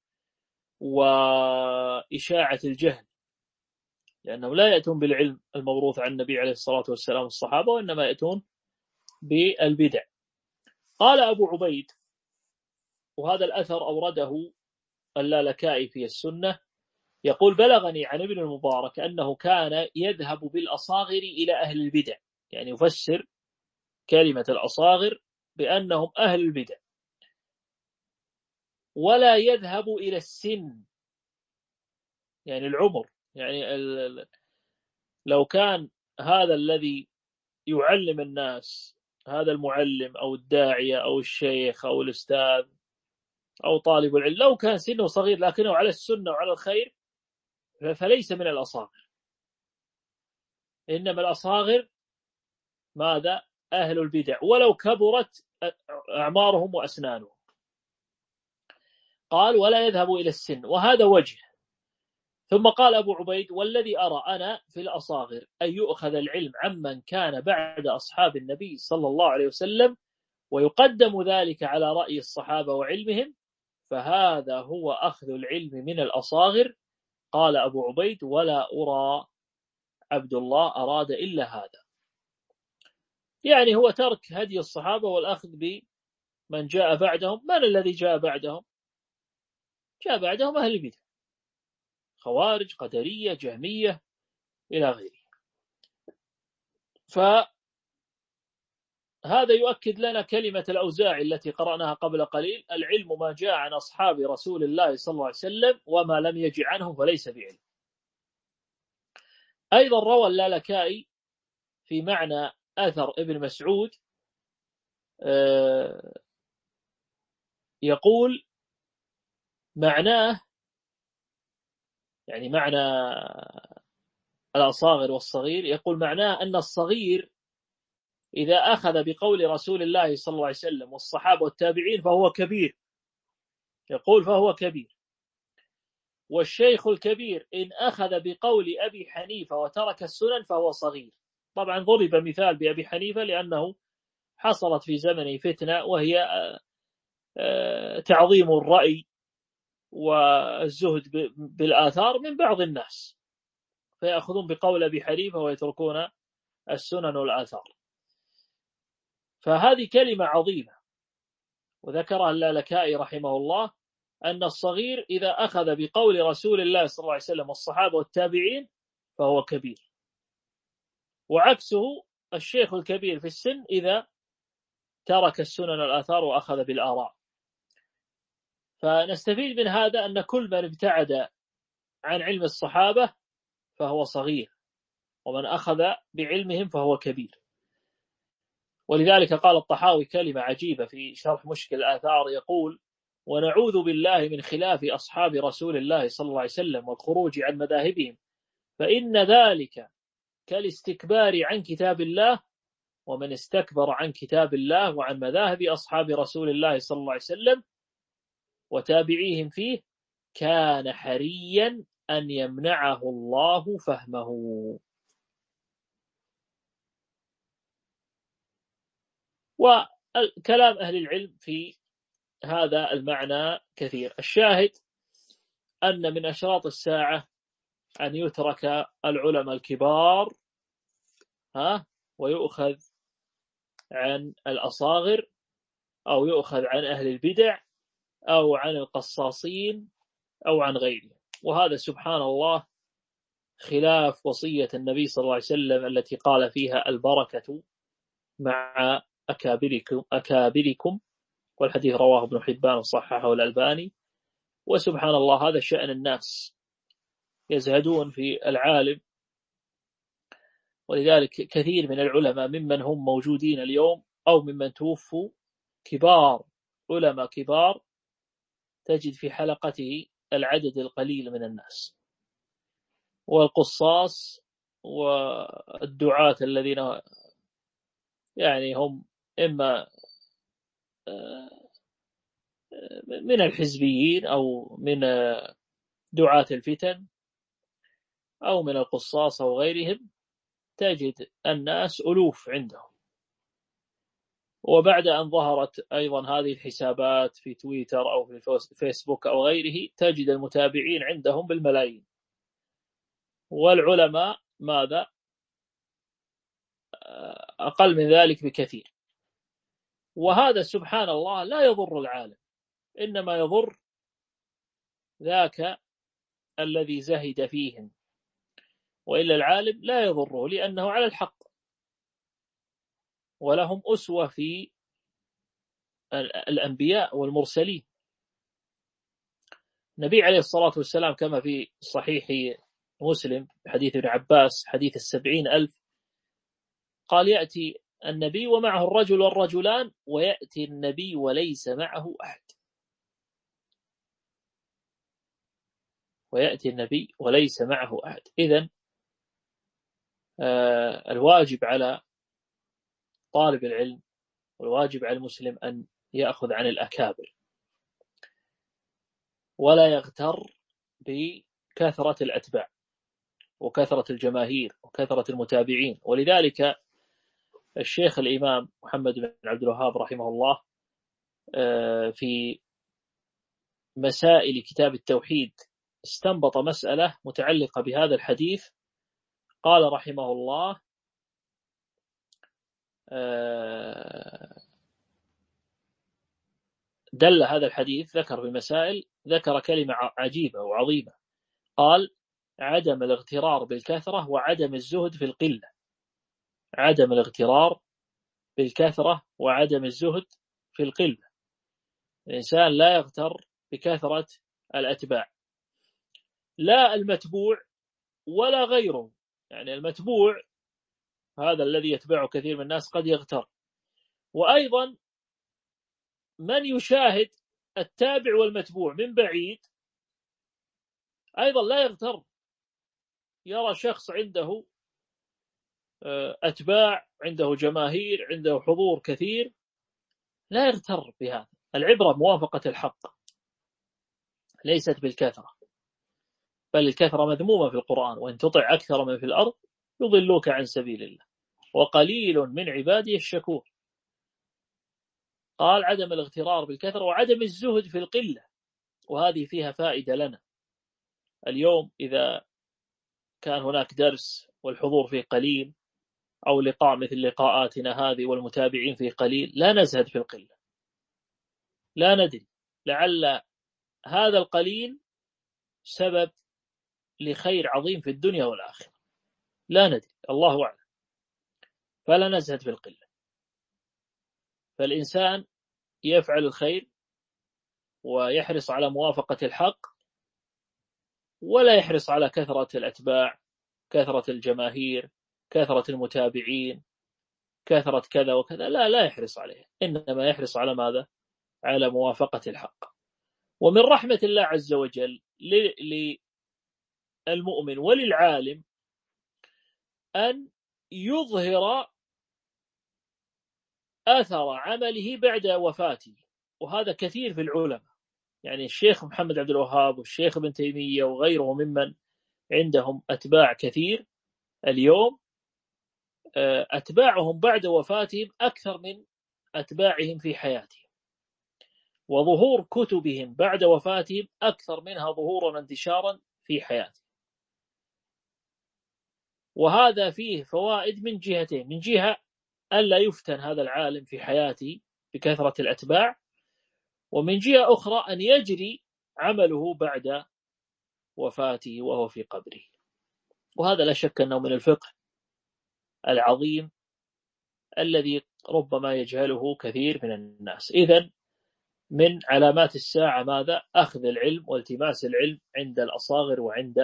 وإشاعة الجهل، لأنهم لا يأتون بالعلم الموروث عن النبي عليه الصلاة والسلام والصحابة، وإنما يأتون بالبدع. قال أبو عبيد، وهذا الأثر أورده اللالكائي في السنة، يقول: بلغني عن ابن المبارك أنه كان يذهب بالأصاغر إلى أهل البدع، يعني يفسر كلمة الأصاغر بأنهم أهل البدع، ولا يذهب إلى السن، يعني العمر. يعني لو كان هذا الذي يعلم الناس، هذا المعلم أو الداعية أو الشيخ أو الأستاذ أو طالب العلم، لو كان سنه صغير لكنه على السنة وعلى الخير، فليس من الأصاغر. إنما الأصاغر ماذا؟ أهل البدع، ولو كبرت أعمارهم وأسنانهم. قال: ولا يذهب إلى السن، وهذا وجه. ثم قال أبو عبيد: والذي أرى أنا في الأصاغر أن يؤخذ العلم عمن كان بعد أصحاب النبي صلى الله عليه وسلم، ويقدم ذلك على رأي الصحابة وعلمهم، فهذا هو أخذ العلم من الأصاغر. قال أبو عبيد: ولا أرى عبد الله أراد إلا هذا. يعني هو ترك هدي الصحابة والأخذ بمن جاء بعدهم. من الذي جاء بعدهم؟ جاء بعدهم أهل البدع، خوارج، قدرية، جهمية، إلى غيره. فهذا يؤكد لنا كلمة الأوزاعي التي قرأناها قبل قليل: العلم ما جاء عن أصحاب رسول الله صلى الله عليه وسلم، وما لم يجي عنه فليس بعلم. أيضا روى اللالكائي في معنى أثر ابن مسعود يقول معناه، يعني معنى الأصاغر والصغير، يقول معناه أن الصغير إذا أخذ بقول رسول الله صلى الله عليه وسلم والصحابة والتابعين فهو كبير، يقول فهو كبير. والشيخ الكبير إن أخذ بقول أبي حنيفة وترك السنن فهو صغير. طبعا ضرب مثال بأبي حنيفة لأنه حصلت في زمنه فتنة، وهي تعظيم الرأي والزهد بالآثار من بعض الناس، فيأخذون بقول أبي حنيفة ويتركون السنن والآثار. فهذه كلمة عظيمة، وذكرها اللالكائي رحمه الله أن الصغير إذا أخذ بقول رسول الله صلى الله عليه وسلم والصحابة والتابعين فهو كبير، وعكسه الشيخ الكبير في السن إذا ترك السنن والآثار وأخذ بالآراء. فنستفيد من هذا أن كل من ابتعد عن علم الصحابة فهو صغير، ومن أخذ بعلمهم فهو كبير. ولذلك قال الطحاوي كلمة عجيبة في شرح مشكل الآثار، يقول: ونعوذ بالله من خلاف أصحاب رسول الله صلى الله عليه وسلم والخروج عن مذاهبهم، فإن ذلك كالاستكبار عن كتاب الله، ومن استكبر عن كتاب الله وعن مذاهب أصحاب رسول الله صلى الله عليه وسلم وتابعيهم فيه كان حريا أن يمنعه الله فهمه. وكلام أهل العلم في هذا المعنى كثير. الشاهد أن من أشراط الساعة أن يترك العلماء الكبار ها ويؤخذ عن الأصاغر، أو يؤخذ عن أهل البدع، أو عن القصاصين، أو عن غيرهم. وهذا سبحان الله خلاف وصية النبي صلى الله عليه وسلم التي قال فيها: البركة مع أكابركم أكابركم والحديث رواه ابن حبان وصححه الألباني. وسبحان الله هذا شأن الناس، يزهدون في العالم. ولذلك كثير من العلماء ممن هم موجودين اليوم أو ممن توفوا كبار علماء كبار تجد في حلقته العدد القليل من الناس. والقصاص والدعاة الذين يعني هم إما من الحزبيين أو من دعاة الفتن أو من القصاص أو غيرهم، تجد الناس ألوف عندهم. وبعد أن ظهرت أيضا هذه الحسابات في تويتر أو في فيسبوك أو غيره، تجد المتابعين عندهم بالملايين، والعلماء ماذا؟ أقل من ذلك بكثير. وهذا سبحان الله لا يضر العالم، إنما يضر ذاك الذي زهد فيهم، وإلا العالم لا يضره لأنه على الحق ولهم أسوة في الأنبياء والمرسلين. النبي عليه الصلاة والسلام كما في صحيح مسلم حديث ابن عباس حديث السبعين ألف قال: يأتي النبي ومعه الرجل والرجلان، ويأتي النبي وليس معه أحد. ويأتي النبي وليس معه أحد. إذن آه الواجب على طالب العلم والواجب على المسلم أن يأخذ عن الأكابر، ولا يغتر بكثرة الأتباع وكثرة الجماهير وكثرة المتابعين. ولذلك الشيخ الإمام محمد بن عبد الوهاب رحمه الله في مسائل كتاب التوحيد استنبط مسألة متعلقة بهذا الحديث. قال رحمه الله: دل هذا الحديث، ذكر في المسائل، ذكر كلمة عجيبة وعظيمة. قال عدم الاغترار بالكثرة وعدم الزهد في القلة. عدم الاغترار بالكثرة وعدم الزهد في القلة. الإنسان لا يغتر بكثرة الأتباع، لا المتبوع ولا غيره. يعني المتبوع هذا الذي يتبعه كثير من الناس قد يغتر، وأيضا من يشاهد التابع والمتبوع من بعيد أيضا لا يغتر. يرى شخص عنده أتباع، عنده جماهير، عنده حضور كثير، لا يغتر بهذا. العبرة موافقة الحق ليست بالكثرة، بل الكثرة مذمومة في القرآن، وإن تطع أكثر من في الأرض يضلوك عن سبيل الله وقليل من عبادي الشكور. قال عدم الاغترار بالكثرة وعدم الزهد في القلة، وهذه فيها فائدة لنا اليوم. إذا كان هناك درس والحضور فيه قليل، أو لقاء مثل لقاءاتنا هذه والمتابعين فيه قليل، لا نزهد في القلة. لا ندري، لعل هذا القليل سبب لخير عظيم في الدنيا والآخرة، لا ندري، الله أعلم. فلا نزهد في القلة. فالإنسان يفعل الخير ويحرص على موافقة الحق، ولا يحرص على كثرة الأتباع، كثرة الجماهير، كثرة المتابعين، كثرة كذا وكذا. لا لا يحرص عليه، إنما يحرص على ماذا؟ على موافقة الحق. ومن رحمة الله عز وجل للمؤمن وللعالم أن يظهر أثر عمله بعد وفاته، وهذا كثير في العلماء. يعني الشيخ محمد عبد الوهاب والشيخ ابن تيمية وغيره ممن عندهم أتباع كثير اليوم، أتباعهم بعد وفاتهم أكثر من أتباعهم في حياتهم، وظهور كتبهم بعد وفاتهم أكثر منها ظهورا وانتشارا في حياتهم. وهذا فيه فوائد من جهتين: من جهة ألا يفتن هذا العالم في حياته بكثرة الأتباع، ومن جهة أخرى أن يجري عمله بعد وفاته وهو في قبره. وهذا لا شك أنه من الفقه العظيم الذي ربما يجهله كثير من الناس. إذن من علامات الساعة ماذا؟ أخذ العلم والتماس العلم عند الأصاغر وعند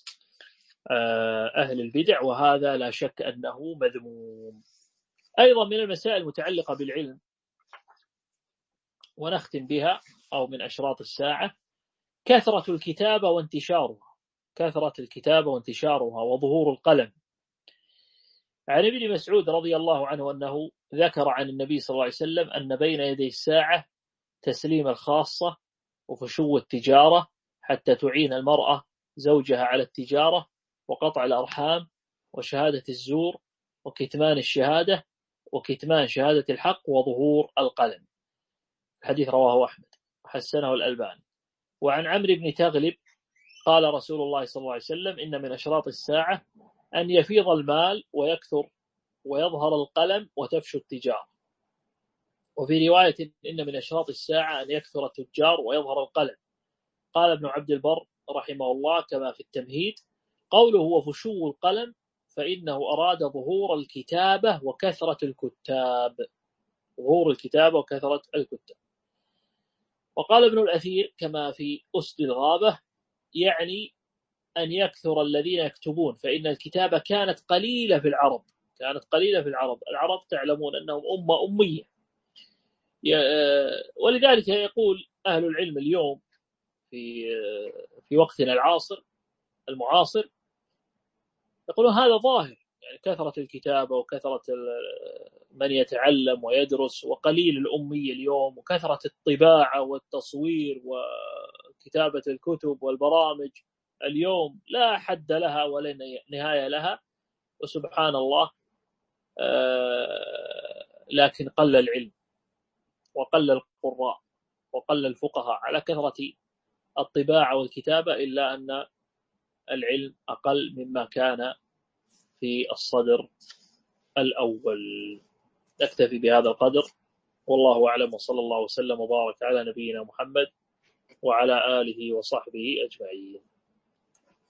أهل البدع، وهذا لا شك أنه مذموم. أيضا من المسائل المتعلقة بالعلم ونختم بها، أو من أشراط الساعة، كثرة الكتابة وانتشارها. كثرة الكتابة وانتشارها وظهور القلم. عن ابن مسعود رضي الله عنه أنه ذكر عن النبي صلى الله عليه وسلم أن بين يدي الساعة تسليم الخاصة وفشو التجارة حتى تعين المرأة زوجها على التجارة، وقطع الأرحام، وشهادة الزور، وكتمان الشهادة، وكتمان شهادة الحق، وظهور القلم. الحديث رواه أحمد وحسنه الألباني. وعن عمرو بن تغلب قال رسول الله صلى الله عليه وسلم: إن من أشراط الساعة أن يفيض المال ويكثر ويظهر القلم وتفشو التجارة. وفي رواية: إن من أشراط الساعة أن يكثر التجار ويظهر القلم. قال ابن عبد البر رحمه الله كما في التمهيد: قوله وفشو القلم فإنه أراد ظهور الكتابة وكثرة الكتاب. ظهور الكتابة وكثرة الكتاب. وقال ابن الأثير كما في أسد الغابة: يعني أن يكثر الذين يكتبون، فإن الكتابة كانت قليلة في العرب. كانت قليلة في العرب. العرب تعلمون أنهم أمة أمية، ولذلك يقول أهل العلم اليوم في في وقتنا العاصر المعاصر، يقولون هذا ظاهر، يعني كثرة الكتابة وكثرة من يتعلم ويدرس، وقليل الأمية اليوم، وكثرة الطباعة والتصوير وكتابة الكتب والبرامج اليوم لا حد لها ولا نهاية لها. وسبحان الله، لكن قل العلم وقل القراء وقل الفقهاء على كثرة الطباعة والكتابة، إلا أن العلم أقل مما كان في الصدر الأول. نكتفي بهذا القدر، والله أعلم، وصلى الله وسلم وبارك على نبينا محمد وعلى آله وصحبه أجمعين.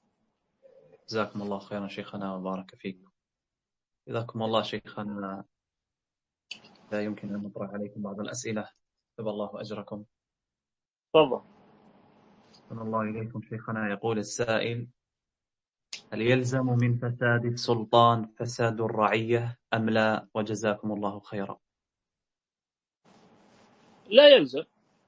جزاكم الله خيرا شيخنا وبارك فيكم. جزاكم الله شيخنا، لا يمكن أن نطرح عليكم بعض الأسئلة، كتب الله أجركم. تفضل. أحسن الله إليكم شيخنا. يقول السائل: هل يلزم من فساد السلطان فساد الرعية أم لا؟ وجزاكم الله خيرا. لا يلزم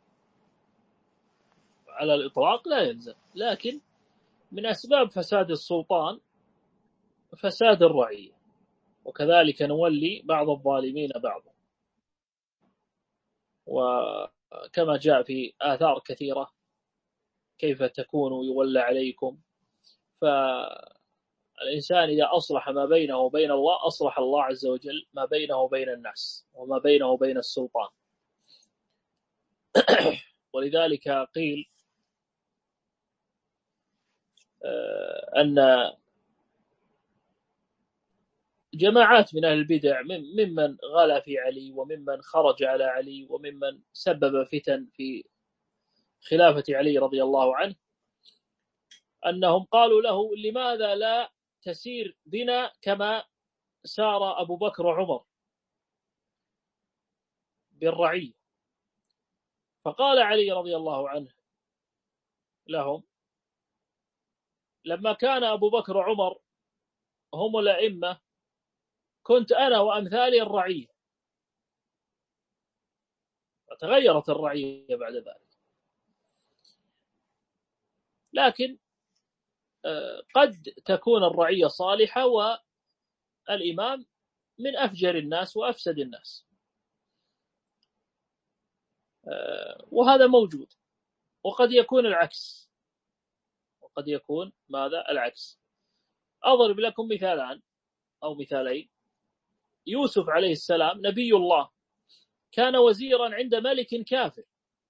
على الإطلاق، لا يلزم، لكن من أسباب فساد السلطان فساد الرعية، وكذلك نولي بعض الظالمين بعضا. وكما جاء في آثار كثيرة: كيف تكونوا يولى عليكم. فالإنسان إذا أصلح ما بينه وبين الله أصلح الله عز وجل ما بينه وبين الناس وما بينه وبين السلطان. ولذلك قيل أن جماعات من أهل البدع ممن غلا في علي وممن خرج على علي وممن سبب فتن في خلافة علي رضي الله عنه، أنهم قالوا له: لماذا لا تسير بنا كما سار أبو بكر وعمر بالرعية؟ فقال علي رضي الله عنه لهم: لما كان أبو بكر وعمر هم الأئمة كنت أنا وأمثالي الرعية، وتغيرت الرعية بعد ذلك. لكن قد تكون الرعية صالحة والإمام من أفجر الناس وأفسد الناس، وهذا موجود. وقد يكون العكس، وقد يكون ماذا العكس. أضرب لكم مثالان أو مثالين. يوسف عليه السلام نبي الله، كان وزيرا عند ملك كافر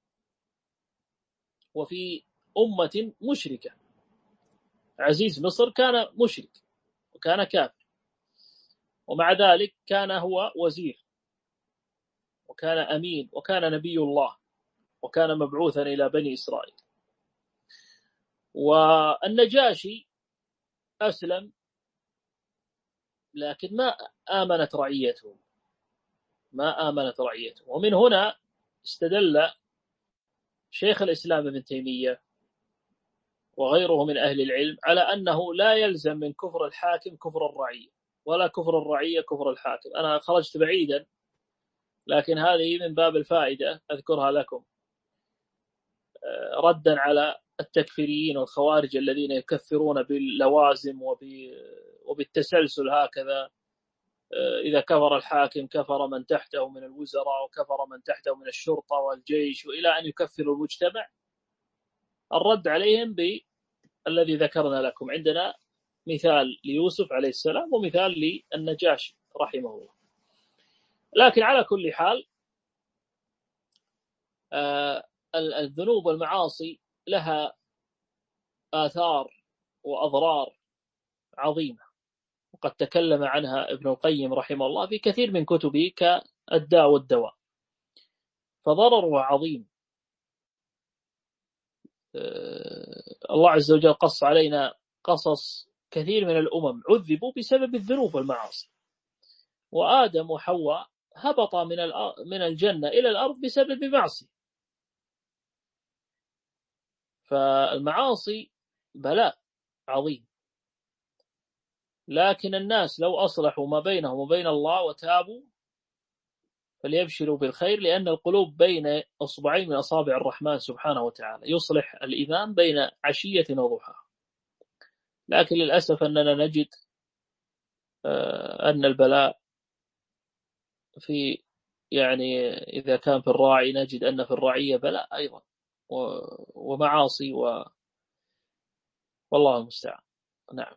وفي أمة مشركة. عزيز مصر كان مشرك وكان كافر، ومع ذلك كان هو وزير وكان أمين وكان نبي الله وكان مبعوثا إلى بني إسرائيل. والنجاشي أسلم لكن ما آمنت رعيته ما آمنت رعيته ومن هنا استدل شيخ الإسلام ابن تيمية وغيره من أهل العلم على أنه لا يلزم من كفر الحاكم كفر الرعية، ولا كفر الرعية كفر الحاكم. أنا خرجت بعيدا، لكن هذه من باب الفائدة أذكرها لكم ردا على التكفيريين والخوارج الذين يكفرون باللوازم وبالتسلسل هكذا. إذا كفر الحاكم كفر من تحته من الوزراء وكفر من تحته من الشرطة والجيش، وإلى أن يكفروا المجتمع. الرد عليهم بالذي ذكرنا لكم. عندنا مثال ليوسف عليه السلام ومثال للنجاشي رحمه الله. لكن على كل حال الذنوب والمعاصي لها آثار وأضرار عظيمة، وقد تكلم عنها ابن القيم رحمه الله في كثير من كتبه كالداء والدواء، فضررها عظيم. الله عز وجل قص علينا قصص كثير من الأمم عذبوا بسبب الذنوب والمعاصي، وآدم وحواء هبطا من من الجنة إلى الأرض بسبب معصية. فالمعاصي بلاء عظيم، لكن الناس لو أصلحوا ما بينهم وبين الله وتابوا فليبشروا بالخير، لأن القلوب بين أصبعين من أصابع الرحمن سبحانه وتعالى، يصلح الإيمان بين عشية وضحاها. لكن للأسف أننا نجد أن البلاء في يعني إذا كان في الراعي نجد أن في الرعية بلاء أيضا ومعاصي و... والله المستعان. نعم.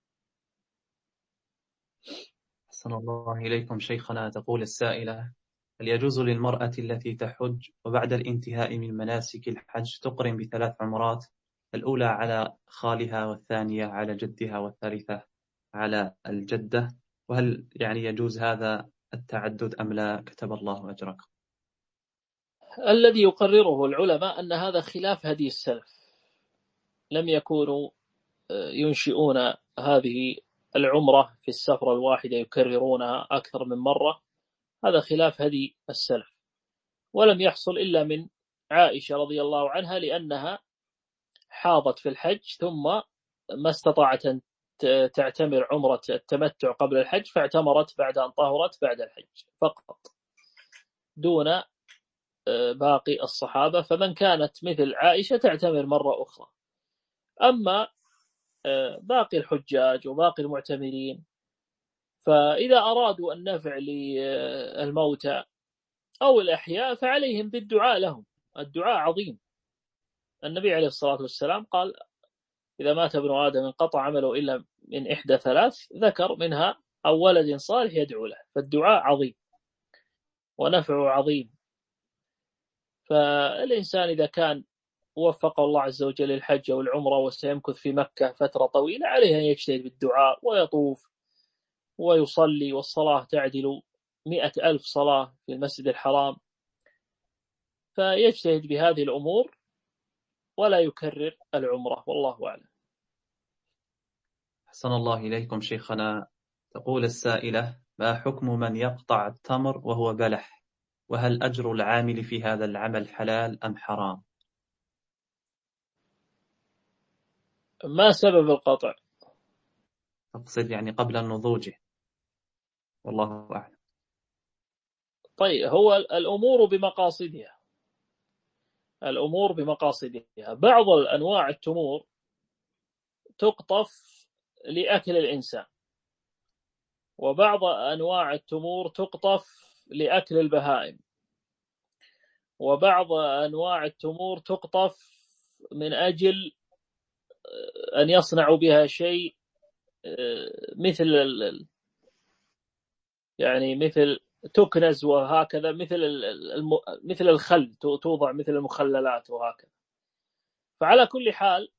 أحسن الله إليكم شيخنا. تقول السائلة: هل يجوز للمرأة التي تحج وبعد الانتهاء من مناسك الحج تقرن بثلاث عمرات، الأولى على خالها والثانية على جدها والثالثة على الجدة، وهل يعني يجوز هذا التعدد أم لا؟ كتب الله أجركم. الذي يقرره العلماء أن هذا خلاف هدي السلف، لم يكونوا ينشئون هذه العمرة في السفرة الواحدة يكررونها أكثر من مرة، هذا خلاف هدي السلف، ولم يحصل إلا من عائشة رضي الله عنها لأنها حاضت في الحج ثم ما استطاعت أن تعتمر عمرة التمتع قبل الحج، فاعتمرت بعد أن طهرت بعد الحج فقط دون باقي الصحابة. فمن كانت مثل عائشة تعتمر مرة أخرى. أما باقي الحجاج وباقي المعتمرين فإذا أرادوا النفع للموتى أو الأحياء فعليهم بالدعاء لهم، الدعاء عظيم. النبي عليه الصلاة والسلام قال إذا مات ابن آدم انقطع عمله إلا من إحدى ثلاث، ذكر منها أو ولد صالح يدعو له، فالدعاء عظيم ونفعه عظيم. فالإنسان إذا كان وفق الله عز وجل للحج أو العمرة وسيمكث في مكة فترة طويلة، عليه أن يجتهد بالدعاء ويطوف ويصلي، والصلاة تعدل مئة ألف صلاة في المسجد الحرام، فيجتهد بهذه الأمور ولا يكرر العمرة، والله أعلم. أحسن الله إليكم شيخنا. تقول السائلة: ما حكم من يقطع التمر وهو بلح؟ وهل أجر العامل في هذا العمل حلال أم حرام؟ ما سبب القطع؟ أقصد يعني قبل نضوجه، والله أعلم. طيب، هو الأمور بمقاصدها، الأمور بمقاصدها. بعض الأنواع التمور تقطف لأكل الإنسان، وبعض أنواع التمور تقطف لأكل البهائم، وبعض أنواع التمور تقطف من أجل أن يصنعوا بها شيء مثل يعني مثل تكنز وهكذا، مثل مثل الخل توضع مثل المخللات وهكذا. فعلى كل حال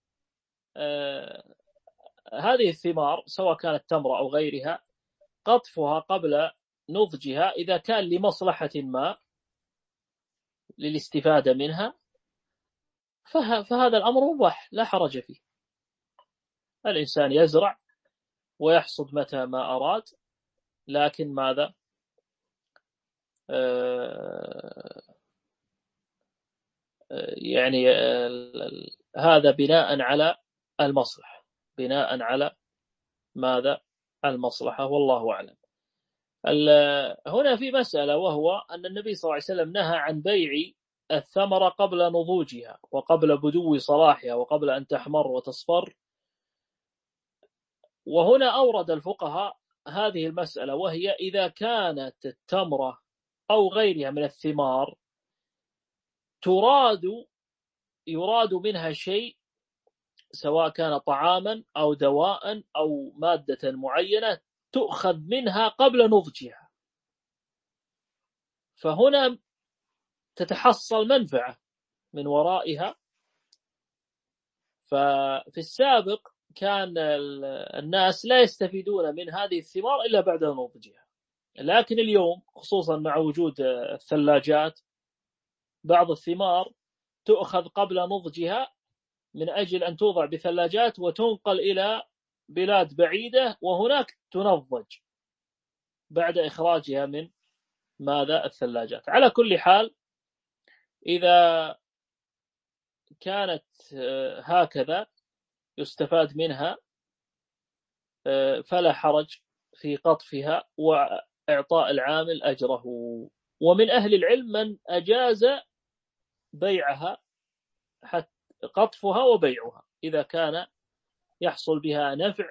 هذه الثمار سواء كانت تمر أو غيرها قطفها قبل نضجها إذا كان لمصلحة ما للاستفادة منها فهذا الأمر مباح لا حرج فيه. الإنسان يزرع ويحصد متى ما أراد، لكن ماذا يعني هذا بناء على المصلحة، بناء على ماذا المصلحة، والله أعلم. هنا في مسألة، وهو أن النبي صلى الله عليه وسلم نهى عن بيع الثمرة قبل نضوجها وقبل بدو صلاحها وقبل أن تحمر وتصفر. وهنا أورد الفقهاء هذه المسألة، وهي إذا كانت التمرة أو غيرها من الثمار تراد يراد منها شيء سواء كان طعاما أو دواء أو مادة معينة تؤخذ منها قبل نضجها، فهنا تتحصل منفعة من ورائها. ففي السابق كان الناس لا يستفيدون من هذه الثمار إلا بعد نضجها، لكن اليوم خصوصا مع وجود الثلاجات بعض الثمار تؤخذ قبل نضجها من أجل أن توضع بثلاجات وتنقل إلى بلاد بعيدة، وهناك تنضج بعد إخراجها من ماذا الثلاجات. على كل حال إذا كانت هكذا يستفاد منها فلا حرج في قطفها وإعطاء العامل أجره. ومن أهل العلم من أجاز بيعها، حتى قطفها وبيعها إذا كان يحصل بها نفع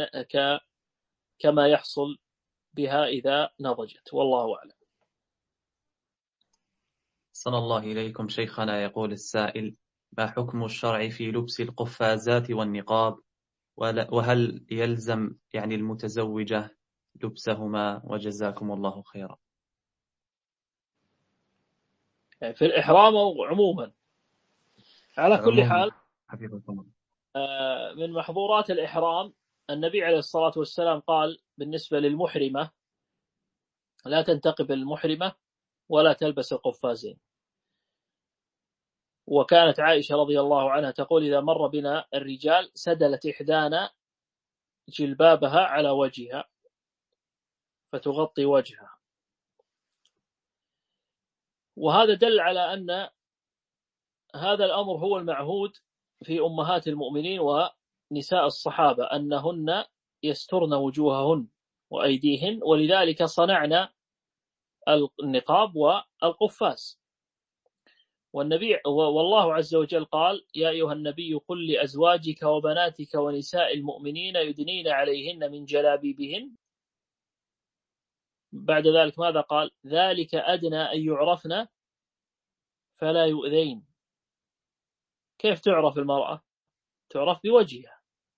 كما يحصل بها إذا نضجت، والله أعلم. صلى الله إليكم شيخنا. يقول السائل: ما حكم الشرع في لبس القفازات والنقاب، وهل يلزم يعني المتزوجة لبسهما؟ وجزاكم الله خيرا. في الإحرام أو عموما؟ على كل حال من محظورات الإحرام النبي عليه الصلاة والسلام قال بالنسبة للمحرمة: لا تنتقب المحرمة ولا تلبس القفازين. وكانت عائشة رضي الله عنها تقول: إذا مر بنا الرجال سدلت إحدانا جلبابها على وجهها فتغطي وجهها. وهذا دل على أن هذا الأمر هو المعهود في أمهات المؤمنين ونساء الصحابة، أنهن يسترن وجوههن وأيديهن، ولذلك صنعنا النقاب والقفاز. والنبي والله عز وجل قال: يا أيها النبي قل لأزواجك وبناتك ونساء المؤمنين يدنين عليهن من جلابيبهن. بعد ذلك ماذا قال؟ ذلك أدنى أن يعرفن فلا يؤذين. كيف تعرف المرأة؟ تعرف بوجهها.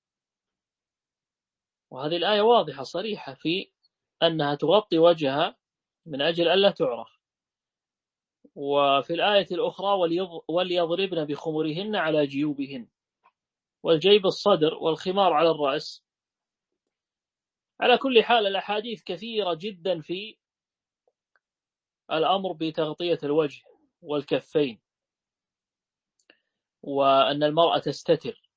وهذه الآية واضحة صريحة في أنها تغطي وجهها من أجل ألا تعرف. وفي الآية الأخرى: وليضربن بخمرهن على جيوبهن. والجيب الصدر والخمار على الرأس. على كل حال الأحاديث كثيرة جدا في الأمر بتغطية الوجه والكفين، وأن المرأة تستتر،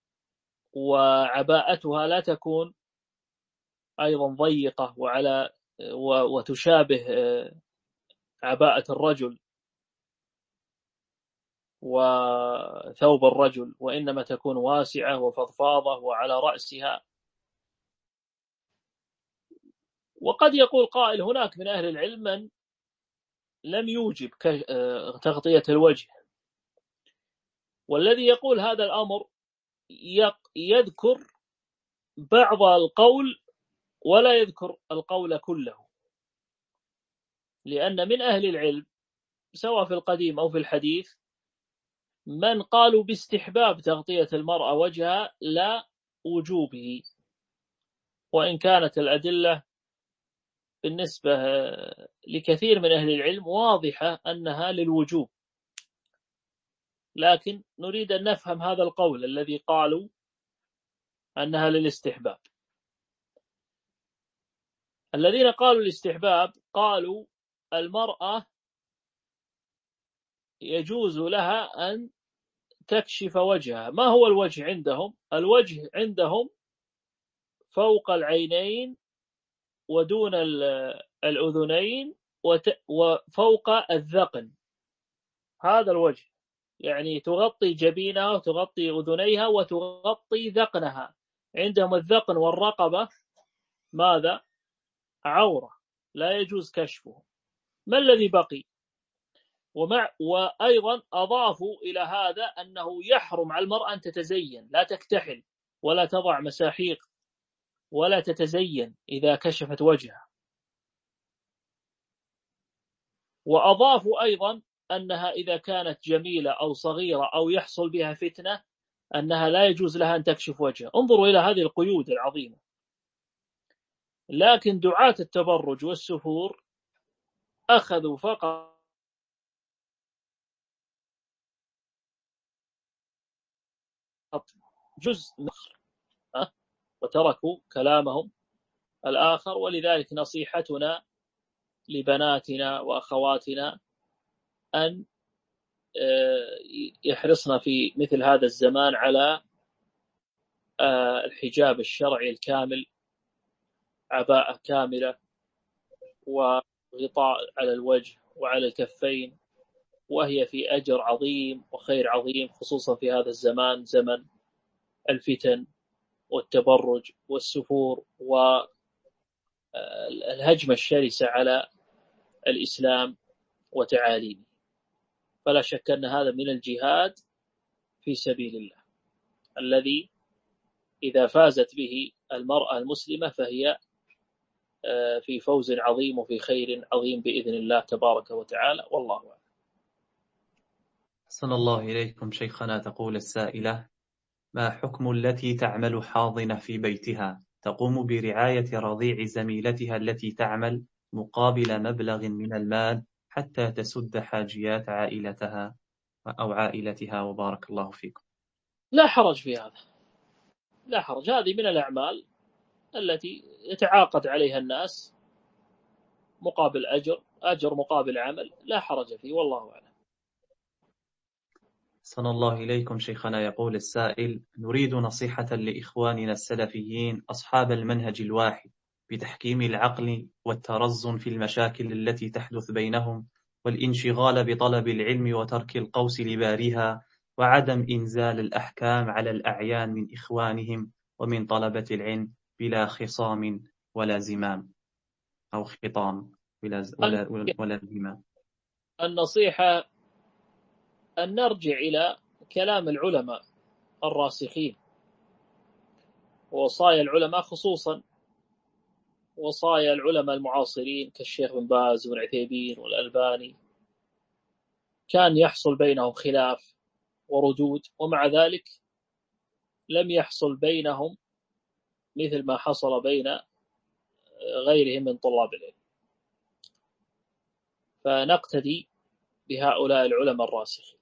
وعباءتها لا تكون أيضا ضيقة وعلى وتشابه عباءة الرجل وثوب الرجل، وإنما تكون واسعة وفضفاضة وعلى رأسها. وقد يقول قائل: هناك من أهل العلم من لم يوجب تغطية الوجه، والذي يقول هذا الأمر يذكر بعض القول ولا يذكر القول كله، لأن من أهل العلم سواء في القديم أو في الحديث من قالوا باستحباب تغطية المرأة وجهها لا وجوبه، وإن كانت الأدلة بالنسبة لكثير من أهل العلم واضحة أنها للوجوب، لكن نريد أن نفهم هذا القول الذي قالوا أنها للاستحباب. الذين قالوا الاستحباب قالوا المرأة يجوز لها أن تكشف وجهها. ما هو الوجه عندهم؟ الوجه عندهم فوق العينين ودون الأذنين وفوق الذقن، هذا الوجه، يعني تغطي جبينها وتغطي أذنيها وتغطي ذقنها. عندهم الذقن والرقبة ماذا؟ عورة لا يجوز كشفه. ما الذي بقي؟ ومع وأيضا أضافوا إلى هذا أنه يحرم على المرأة أن تتزين، لا تكتحل ولا تضع مساحيق ولا تتزين إذا كشفت وجهها. وأضافوا أيضا أنها إذا كانت جميلة أو صغيرة أو يحصل بها فتنة أنها لا يجوز لها أن تكشف وجهها. انظروا إلى هذه القيود العظيمة. لكن دعاة التبرج والسفور أخذوا فقط جزء وتركوا كلامهم الآخر. ولذلك نصيحتنا لبناتنا وأخواتنا أن يحرصن في مثل هذا الزمان على الحجاب الشرعي الكامل، عباءة كاملة وغطاء على الوجه وعلى الكفين، وهي في أجر عظيم وخير عظيم، خصوصا في هذا الزمان، زمن الفتن والتبرج والسفور والهجمة الشرسة على الإسلام وتعاليمه. فلا شك أن هذا من الجهاد في سبيل الله الذي إذا فازت به المرأة المسلمة فهي في فوز عظيم وفي خير عظيم بإذن الله تبارك وتعالى، والله أعلم. أحسن الله إليكم شيخنا. تقول السائلة: ما حكم التي تعمل حاضنة في بيتها تقوم برعاية رضيع زميلتها التي تعمل مقابل مبلغ من المال حتى تسد حاجيات عائلتها أو عائلتها، وبارك الله فيكم؟ لا حرج في هذا، لا حرج. هذه من الأعمال التي يتعاقد عليها الناس مقابل أجر، أجر مقابل عمل، لا حرج فيه، والله أعلم. صلى الله إليكم شيخنا. يقول السائل: نريد نصيحة لإخواننا السلفيين أصحاب المنهج الواحد بتحكيم العقل والترزن في المشاكل التي تحدث بينهم، والانشغال بطلب العلم وترك القوس لبارها، وعدم إنزال الأحكام على الأعيان من إخوانهم ومن طلبة العلم بلا خصام ولا زمام، أو خطام ولا ولا ولا زمام. النصيحة أن نرجع إلى كلام العلماء الراسخين ووصايا العلماء، خصوصا وصايا العلماء المعاصرين كالشيخ بن باز وابن عثيمين والألباني. كان يحصل بينهم خلاف وردود، ومع ذلك لم يحصل بينهم مثل ما حصل بين غيرهم من طلاب العلم. فنقتدي بهؤلاء العلماء الراسخين.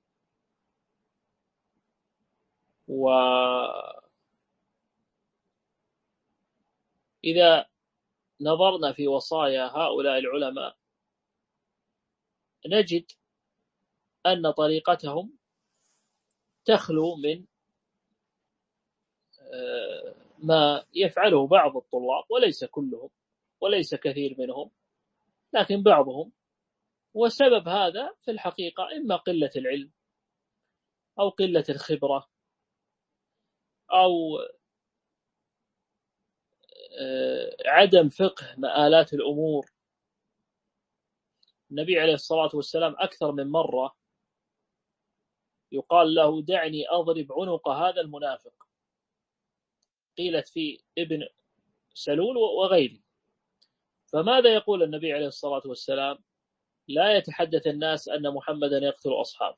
وإذا نظرنا في وصايا هؤلاء العلماء نجد أن طريقتهم تخلو من ما يفعله بعض الطلاب، وليس كلهم وليس كثير منهم، لكن بعضهم. وسبب هذا في الحقيقة إما قلة العلم أو قلة الخبرة أو عدم فقه مآلات الأمور. النبي عليه الصلاة والسلام أكثر من مرة يقال له: دعني أضرب عنق هذا المنافق. قيلت في ابن سلول وغيره. فماذا يقول النبي عليه الصلاة والسلام؟ لا يتحدث الناس أن محمدا يقتل أصحابه،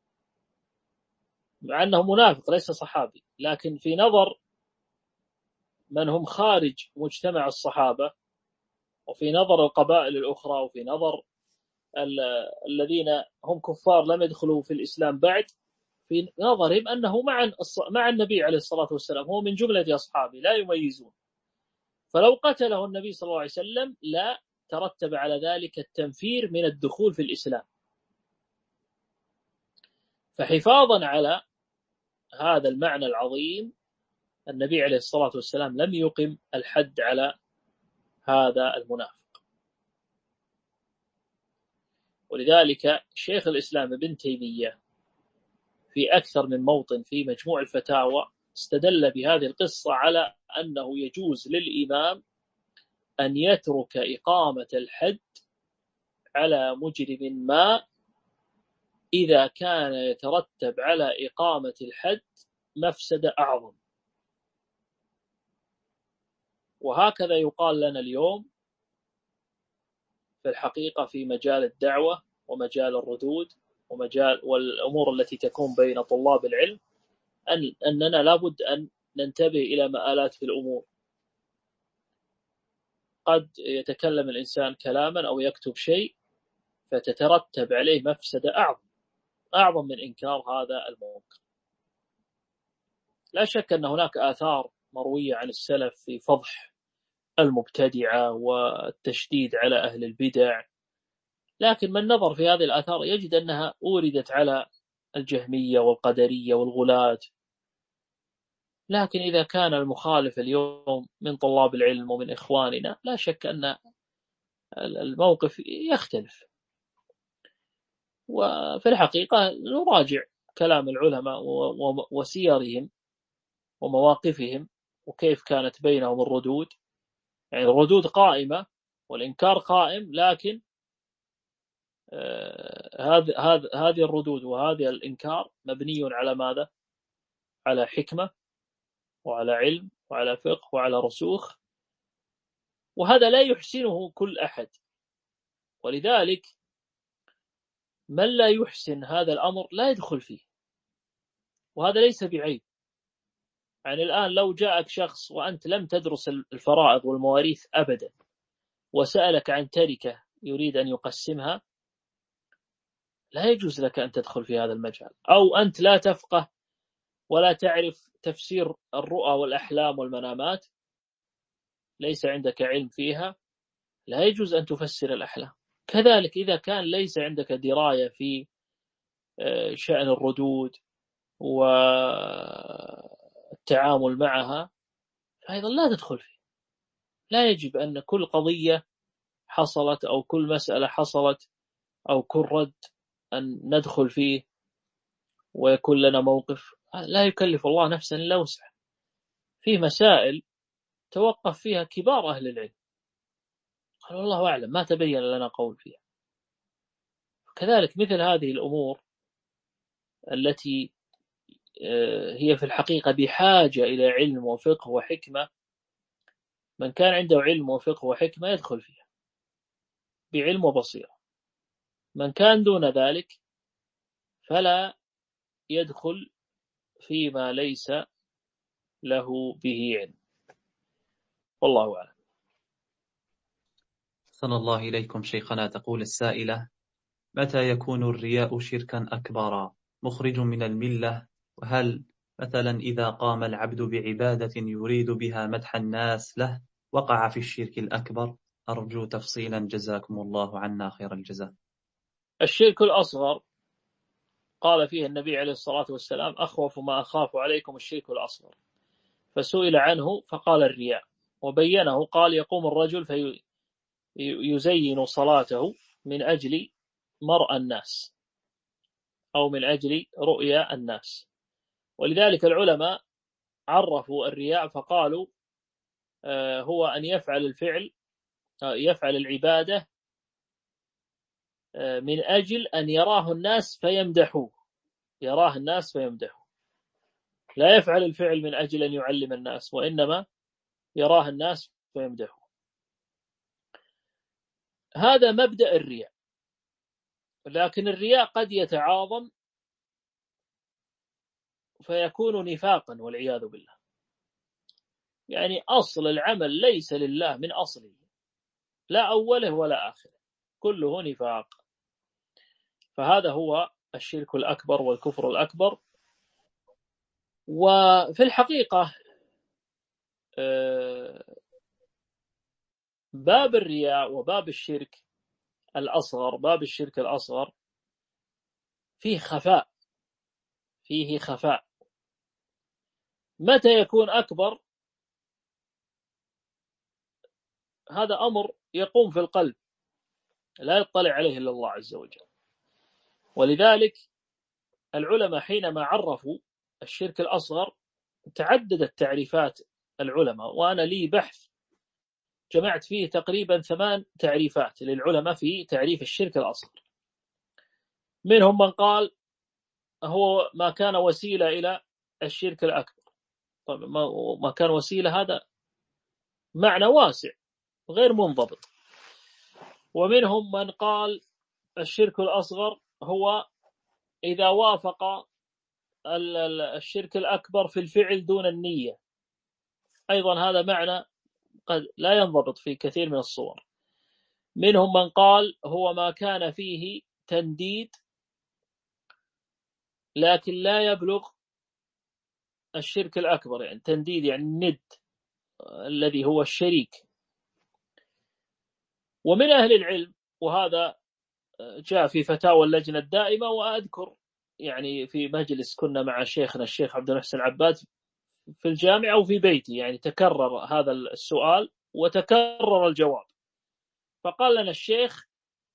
مع أنه منافق ليس صحابي، لكن في نظر من هم خارج مجتمع الصحابة، وفي نظر القبائل الأخرى، وفي نظر الذين هم كفار لم يدخلوا في الإسلام بعد، في نظرهم أنه مع مع النبي عليه الصلاة والسلام، هو من جملة أصحابه لا يميزون. فلو قتله النبي صلى الله عليه وسلم لا ترتب على ذلك التنفير من الدخول في الإسلام. فحفاظا على هذا المعنى العظيم النبي عليه الصلاة والسلام لم يقم الحد على هذا المنافق. ولذلك شيخ الإسلام ابن تيمية في أكثر من موطن في مجموع الفتاوى استدل بهذه القصة على أنه يجوز للإمام أن يترك إقامة الحد على مجرم ما إذا كان يترتب على إقامة الحد مفسدة أعظم. وهكذا يقال لنا اليوم في الحقيقة في مجال الدعوة ومجال الردود ومجال والأمور التي تكون بين طلاب العلم، أن أننا لابد أن ننتبه إلى مآلات في الأمور. قد يتكلم الإنسان كلاما أو يكتب شيء فتترتب عليه مفسدة أعظم أعظم من إنكار هذا المنكر. لا شك أن هناك آثار مروية عن السلف في فضح المبتدعة والتشديد على أهل البدع، لكن من نظر في هذه الآثار يجد أنها أوردت على الجهمية والقدرية والغلاة. لكن إذا كان المخالف اليوم من طلاب العلم ومن إخواننا لا شك أن الموقف يختلف. وفي الحقيقة نراجع كلام العلماء وسيرهم ومواقفهم وكيف كانت بينهم الردود. يعني الردود قائمة والإنكار قائم، لكن هذه هذه هذه الردود وهذه الإنكار مبني على ماذا؟ على حكمة وعلى علم وعلى فقه وعلى رسوخ، وهذا لا يحسنه كل أحد. ولذلك من لا يحسن هذا الأمر لا يدخل فيه، وهذا ليس بعيب. يعني الآن لو جاءك شخص وأنت لم تدرس الفرائض والمواريث أبدا وسألك عن تركة يريد أن يقسمها، لا يجوز لك أن تدخل في هذا المجال. أو أنت لا تفقه ولا تعرف تفسير الرؤى والأحلام والمنامات، ليس عندك علم فيها، لا يجوز أن تفسر الأحلام. كذلك إذا كان ليس عندك دراية في شأن الردود والتعامل معها، فأيضا لا تدخل فيه. لا يجب أن كل قضية حصلت أو كل مسألة حصلت أو كل رد أن ندخل فيه ويكون لنا موقف. لا يكلف الله نفسا إلا وسعها. في مسائل توقف فيها كبار أهل العلم، قالوا الله أعلم، ما تبين لنا قول فيها. كذلك مثل هذه الأمور التي هي في الحقيقة بحاجة إلى علم وفقه وحكمة، من كان عنده علم وفقه وحكمة يدخل فيها بعلم وبصيرة. من كان دون ذلك فلا يدخل فيما ليس له به علم، والله أعلم. صلى الله إليكم شيخنا. تقول السائلة: متى يكون الرياء شركا أكبر مخرج من الملة؟ وهل مثلا إذا قام العبد بعبادة يريد بها مدح الناس له وقع في الشرك الأكبر؟ أرجو تفصيلا جزاكم الله عنا خير الجزاء. الشرك الأصغر قال فيه النبي عليه الصلاة والسلام: أخوف ما أخاف عليكم الشرك الأصغر. فسئل عنه فقال الرياء، وبينه قال: يقوم الرجل فيزين صلاته من أجل مرء الناس أو من أجل رؤيا الناس. ولذلك العلماء عرفوا الرياء فقالوا هو أن يفعل الفعل يفعل العبادة من أجل أن يراه الناس فيمدحوه يراه الناس فيمدحوه لا يفعل الفعل من أجل أن يعلم الناس، وإنما يراه الناس فيمدحوه. هذا مبدأ الرياء. لكن الرياء قد يتعاظم فيكون نفاقا والعياذ بالله. يعني أصل العمل ليس لله من أصله، لا أوله ولا آخره، كله نفاق. فهذا هو الشرك الأكبر والكفر الأكبر. وفي الحقيقة باب الرياء وباب الشرك الأصغر باب الشرك الأصغر فيه خفاء فيه خفاء متى يكون أكبر؟ هذا أمر يقوم في القلب لا يطلع عليه إلا الله عز وجل. ولذلك العلماء حينما عرفوا الشرك الأصغر تعددت تعريفات العلماء، وأنا لي بحث جمعت فيه تقريبا ثمان تعريفات للعلماء في تعريف الشرك الأصغر. منهم من قال هو ما كان وسيلة إلى الشرك الأكبر. طيب ما كان وسيلة هذا معنى واسع غير منضبط. ومنهم من قال الشرك الأصغر هو إذا وافق الشرك الأكبر في الفعل دون النية، أيضا هذا معنى قد لا ينضبط في كثير من الصور. منهم من قال هو ما كان فيه تنديد لكن لا يبلغ الشرك الأكبر، يعني تنديد يعني الند الذي هو الشريك. ومن أهل العلم، وهذا جاء في فتاوى اللجنة الدائمة، وأذكر يعني في مجلس كنا مع شيخنا الشيخ عبد المحسن العباد في الجامعة وفي بيتي، يعني تكرر هذا السؤال وتكرر الجواب. فقال لنا الشيخ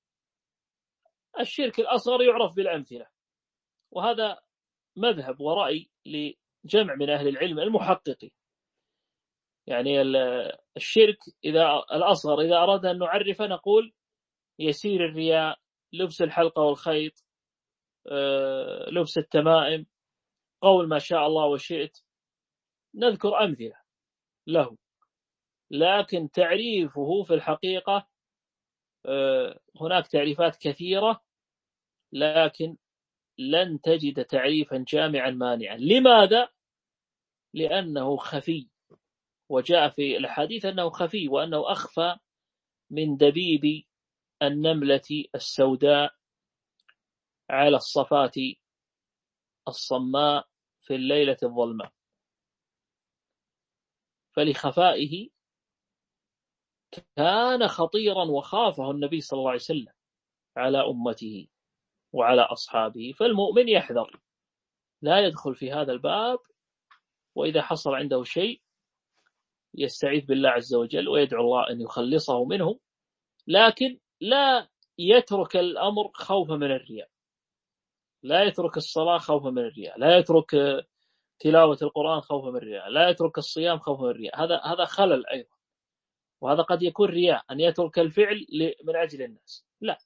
الشرك الأصغر يعرف بالأمثلة، وهذا مذهب ورأي لجمع من أهل العلم المحققين. يعني الشرك إذا الأصغر إذا أردنا أن نعرفه نقول يسير الرياء، لبس الحلقة والخيط، لبس التمائم، قول ما شاء الله وشئت، نذكر أمثلة له. لكن تعريفه في الحقيقة هناك تعريفات كثيرة، لكن لن تجد تعريفا جامعا مانعا. لماذا؟ لأنه خفي، وجاء في الحديث أنه خفي، وأنه أخفى من دبيب النملة السوداء على الصفات الصماء في الليلة الظلماء. فلخفائه كان خطيرا وخافه النبي صلى الله عليه وسلم على أمته وعلى أصحابه. فالمؤمن يحذر لا يدخل في هذا الباب، وإذا حصل عنده شيء يستعيذ بالله عز وجل ويدعو الله أن يخلصه منه، لكن لا يترك الأمر خوفا من الرياء، لا يترك الصلاة خوفا من الرياء، لا يترك تلاوة القرآن خوفا من الرياء، لا يترك الصيام خوفا من الرياء. هذا هذا خلل أيضا، وهذا قد يكون رياء، أن يترك الفعل من أجل الناس، لا،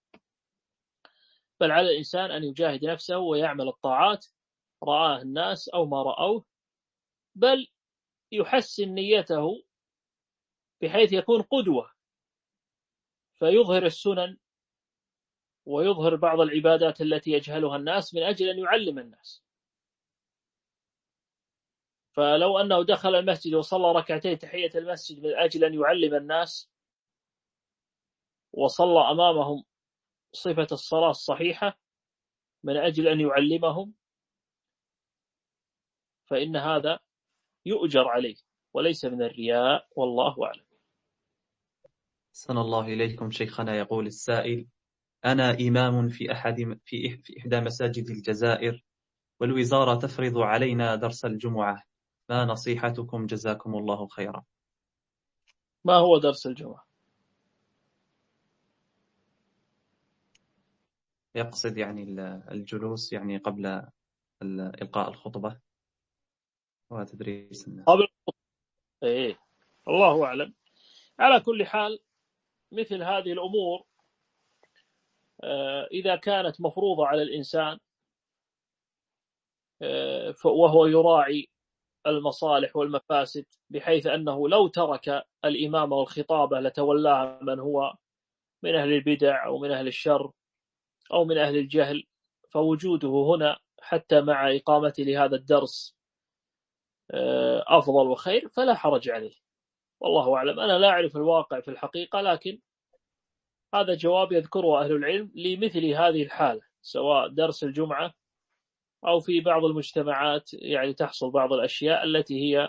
بل على الإنسان أن يجاهد نفسه ويعمل الطاعات رآه الناس أو ما رأوه، بل يحسن نيته بحيث يكون قدوة، فيظهر السنن ويظهر بعض العبادات التي يجهلها الناس من أجل أن يعلم الناس. فلو أنه دخل المسجد وصلى ركعتين تحية المسجد من أجل أن يعلم الناس وصلى أمامهم صفة الصلاة الصحيحة من أجل أن يعلمهم، فإن هذا يؤجر عليه وليس من الرياء، والله أعلم. أحسن الله إليكم شيخنا. يقول السائل: أنا إمام في أحد في في إحدى مساجد الجزائر، والوزارة تفرض علينا درس الجمعة، ما نصيحتكم جزاكم الله خيرا؟ ما هو درس الجمعة؟ يقصد يعني الجلوس يعني قبل إلقاء الخطبة وتدريس الناس. قبل إيه، الله أعلم. على كل حال مثل هذه الأمور إذا كانت مفروضة على الإنسان وهو يراعي المصالح والمفاسد، بحيث أنه لو ترك الإمامة والخطابة لتولاها من هو من أهل البدع أو من أهل الشر أو من أهل الجهل، فوجوده هنا حتى مع إقامته لهذا الدرس أفضل وخير، فلا حرج عليه، والله أعلم. أنا لا أعرف الواقع في الحقيقة، لكن هذا جواب يذكره أهل العلم لمثل هذه الحالة، سواء درس الجمعة أو في بعض المجتمعات يعني تحصل بعض الأشياء التي هي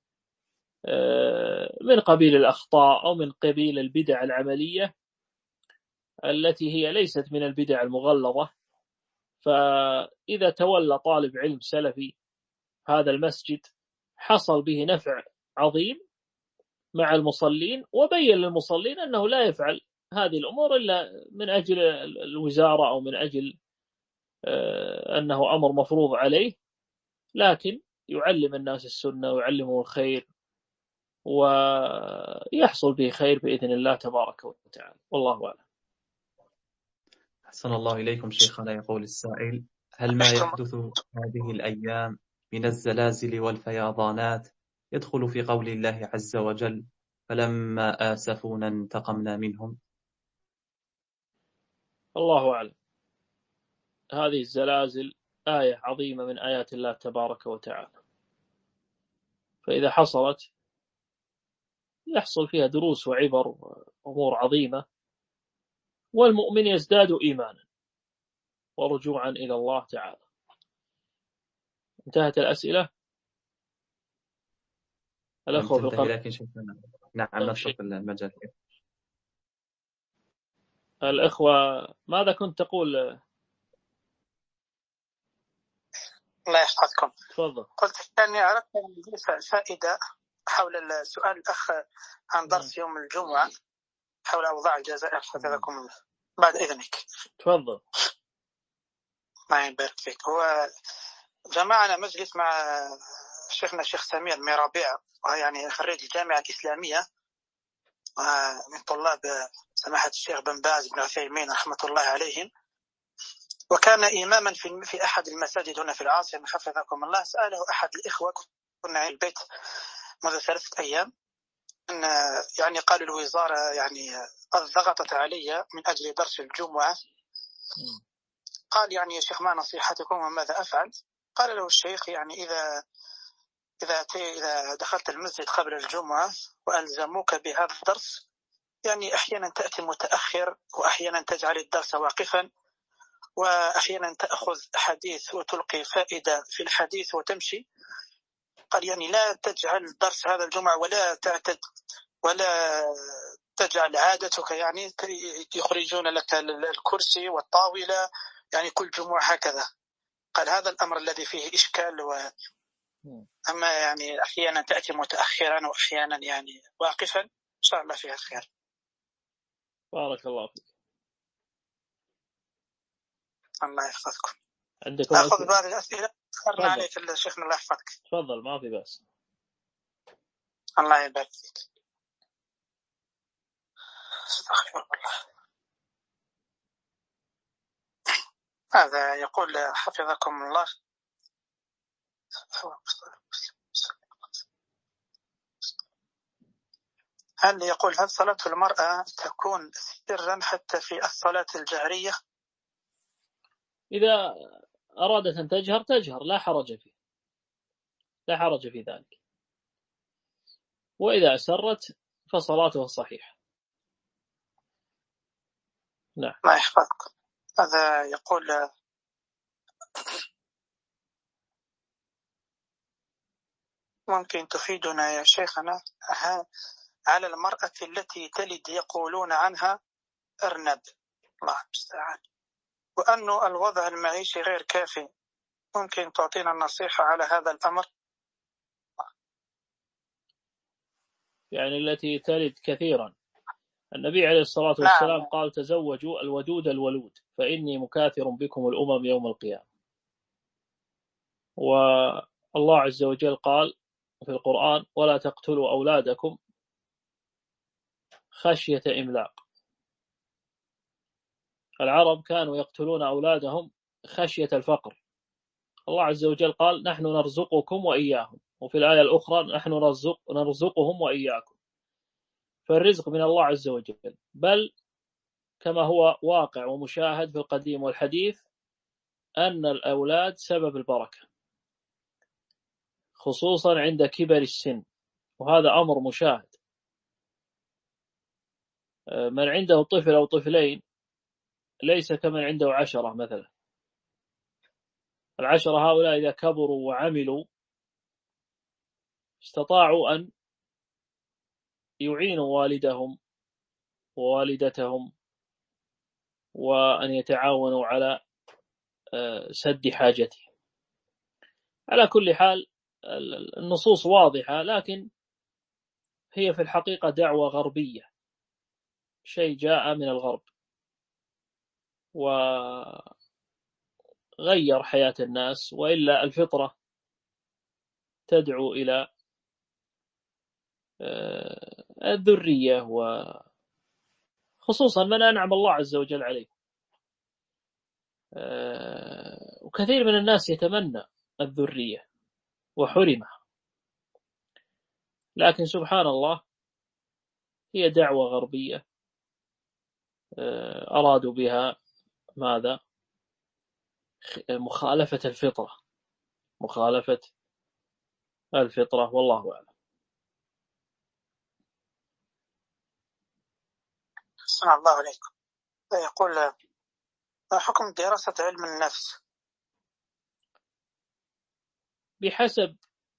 من قبيل الأخطاء أو من قبيل البدع العملية التي هي ليست من البدع المغلظة. فإذا تولى طالب علم سلفي هذا المسجد حصل به نفع عظيم مع المصلين، وبين للمصلين أنه لا يفعل هذه الأمور إلا من أجل الوزارة أو من أجل أنه أمر مفروض عليه، لكن يعلم الناس السنة ويعلمهم الخير ويحصل به خير بإذن الله تبارك وتعالى، والله أعلم. أحسن الله إليكم شيخنا. يقول السائل: هل ما يحدث هذه الأيام من الزلازل والفيضانات يدخل في قول الله عز وجل: فلما آسفونا انتقمنا منهم؟ الله أعلم. هذه الزلازل آية عظيمة من آيات الله تبارك وتعالى، فإذا حصلت يحصل فيها دروس وعبر وأمور عظيمة، والمؤمن يزداد إيمانا ورجوعا إلى الله تعالى. انتهت الأسئلة. الأخوة في القناة، لكن شيخنا نعم نترك المجال. الأخوة ماذا كنت تقول؟ الله يحفظكم. تفضل. قلت أني أردت أن أضيف فائدة حول السؤال الأخ عن درس يوم الجمعة حول أوضاع الجزائر، حفظكم الله. بعد إذنك تفضل. ما يبارك فيك. هو جمعنا مجلس مع شيخنا الشيخ سمير ميرابيع، يعني خريج الجامعة الإسلامية من طلاب سماحة الشيخ بن باز بن عثيمين رحمة الله عليهم، وكان إماما في في أحد المساجد هنا في العاصمة حفظكم الله. سأله أحد الإخوة، كنا عند البيت منذ ثلاثة أيام، أن يعني قالوا الوزارة يعني ضغطت علي من أجل درس الجمعة. قال يعني يا شيخ ما نصيحتكم وماذا أفعل؟ قال له الشيخ يعني إذا إذا إذا دخلت المسجد قبل الجمعة وألزموك بهذا الدرس، يعني أحيانا تأتي متأخر، وأحيانا تجعل الدرس واقفا، وأحيانا تأخذ حديث وتلقي فائدة في الحديث وتمشي. قال يعني لا تجعل درس هذا الجمعة ولا تعتد ولا تجعل عادتك يعني يخرجون لك الكرسي والطاولة يعني كل جمعة هكذا. قال هذا الأمر الذي فيه إشكال. و أما يعني أحيانا تأتي متأخرا وأحيانا يعني واقفا، إن شاء الله فيها خير. بارك الله فيك. الله يحفظكم. عندكم أخذ أسئلة؟ بعض الأسئلة. أخرنا عليك الشيخ، الله يحفظك. تفضل، ما في بأس. الله يبارك فيك. استغفر الله. هذا يقول حفظكم الله، هل يقول هل صلاة المرأة تكون سرا حتى في الصلاة الجهرية؟ إذا أرادت أن تجهر تجهر، لا حرج فيه، لا حرج في ذلك. وإذا أسرت فصلاتها صحيحة. نعم. ما يحفظك. هذا يقول ممكن تفيدنا يا شيخنا على المرأة التي تلد يقولون عنها أرنب، الله المستعان، وأنه الوضع المعيشي غير كافي، ممكن تعطينا النصيحة على هذا الأمر؟ يعني التي تلد كثيرا. النبي عليه الصلاة والسلام نعم. قال تزوجوا الودود الولود فإني مكاثر بكم الأمم يوم القيامة. والله عز وجل قال في القرآن ولا تقتلوا أولادكم خشية إملاق. العرب كانوا يقتلون أولادهم خشية الفقر. الله عز وجل قال نحن نرزقكم وإياهم، وفي الآية الأخرى نحن نرزق نرزقهم وإياكم. فالرزق من الله عز وجل، بل كما هو واقع ومشاهد في القديم والحديث أن الأولاد سبب البركة، خصوصا عند كبر السن، وهذا أمر مشاهد. من عنده طفل أو طفلين ليس كمن عنده عشرة مثلا. العشرة هؤلاء إذا كبروا وعملوا استطاعوا أن يعينوا والدهم ووالدتهم وأن يتعاونوا على سد حاجته. على كل حال النصوص واضحة، لكن هي في الحقيقة دعوة غربية، شيء جاء من الغرب وغير حياة الناس، وإلا الفطرة تدعو إلى الذرية، وخصوصا من أنعم الله عز وجل عليه. وكثير من الناس يتمنى الذرية وحرمها، لكن سبحان الله هي دعوة غربية أرادوا بها ماذا؟ مخالفة الفطرة، مخالفة الفطرة، والله أعلم. أحسن الله عليكم. يقول ما حكم دراسة علم النفس؟ بحسب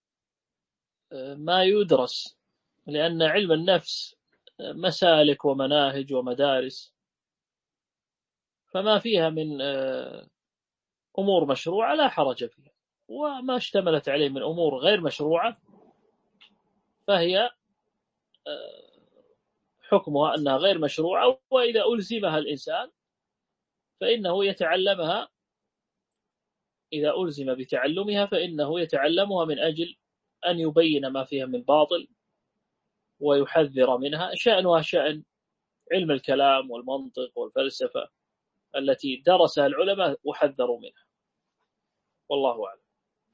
ما يدرس، لأن علم النفس مسالك ومناهج ومدارس، فما فيها من أمور مشروعة لا حرج فيها، وما اشتملت عليه من أمور غير مشروعة فهي حكمها أنها غير مشروعة، وإذا ألزمها الإنسان فإنه يتعلمها، إذا ألزم بتعلمها فإنه يتعلمها من أجل أن يبين ما فيها من باطل ويحذر منها. شأنها شأن علم الكلام والمنطق والفلسفة التي درسها العلماء وحذروا منها، والله أعلم.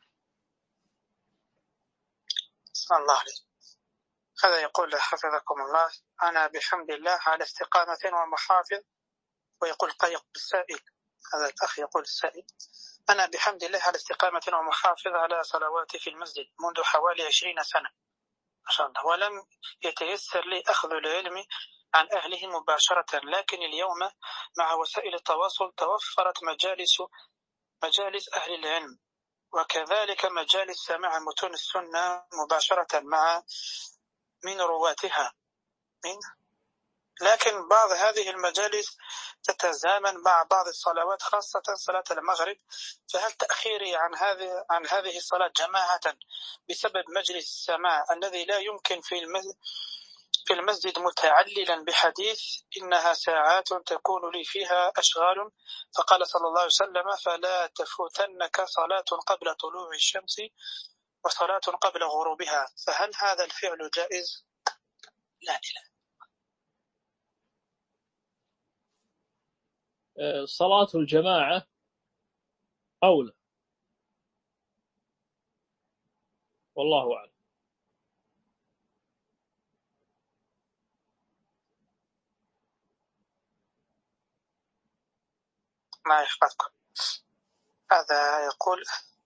بسم الله عليكم. هذا يقول حفظكم الله أنا بحمد الله على استقامة ومحافظ. ويقول قيق السائل، هذا الأخ يقول السائل أنا بحمد الله على استقامة ومحافظ على صلواتي في المسجد منذ حوالي عشرين سنة ما شاء الله، ولم يتيسر لي أخذ العلم عن أهله مباشرة، لكن اليوم مع وسائل التواصل توفرت مجالس مجالس أهل العلم، وكذلك مجالس سماع متون السنة مباشرة مع من رواتها من لكن بعض هذه المجالس تتزامن مع بعض الصلوات خاصة صلاة المغرب، فهل تأخيري عن هذه عن هذه الصلاة جماعة بسبب مجلس السماع الذي لا يمكن في المسجد في المسجد متعللا بحديث إنها ساعات تكون لي فيها أشغال، فقال صلى الله عليه وسلم فلا تفوتنك صلاة قبل طلوع الشمس وصلاة قبل غروبها، فهل هذا الفعل جائز؟ لا إله. صلاة الجماعة أولى، والله أعلم. ما يحفظكم. هذا يقول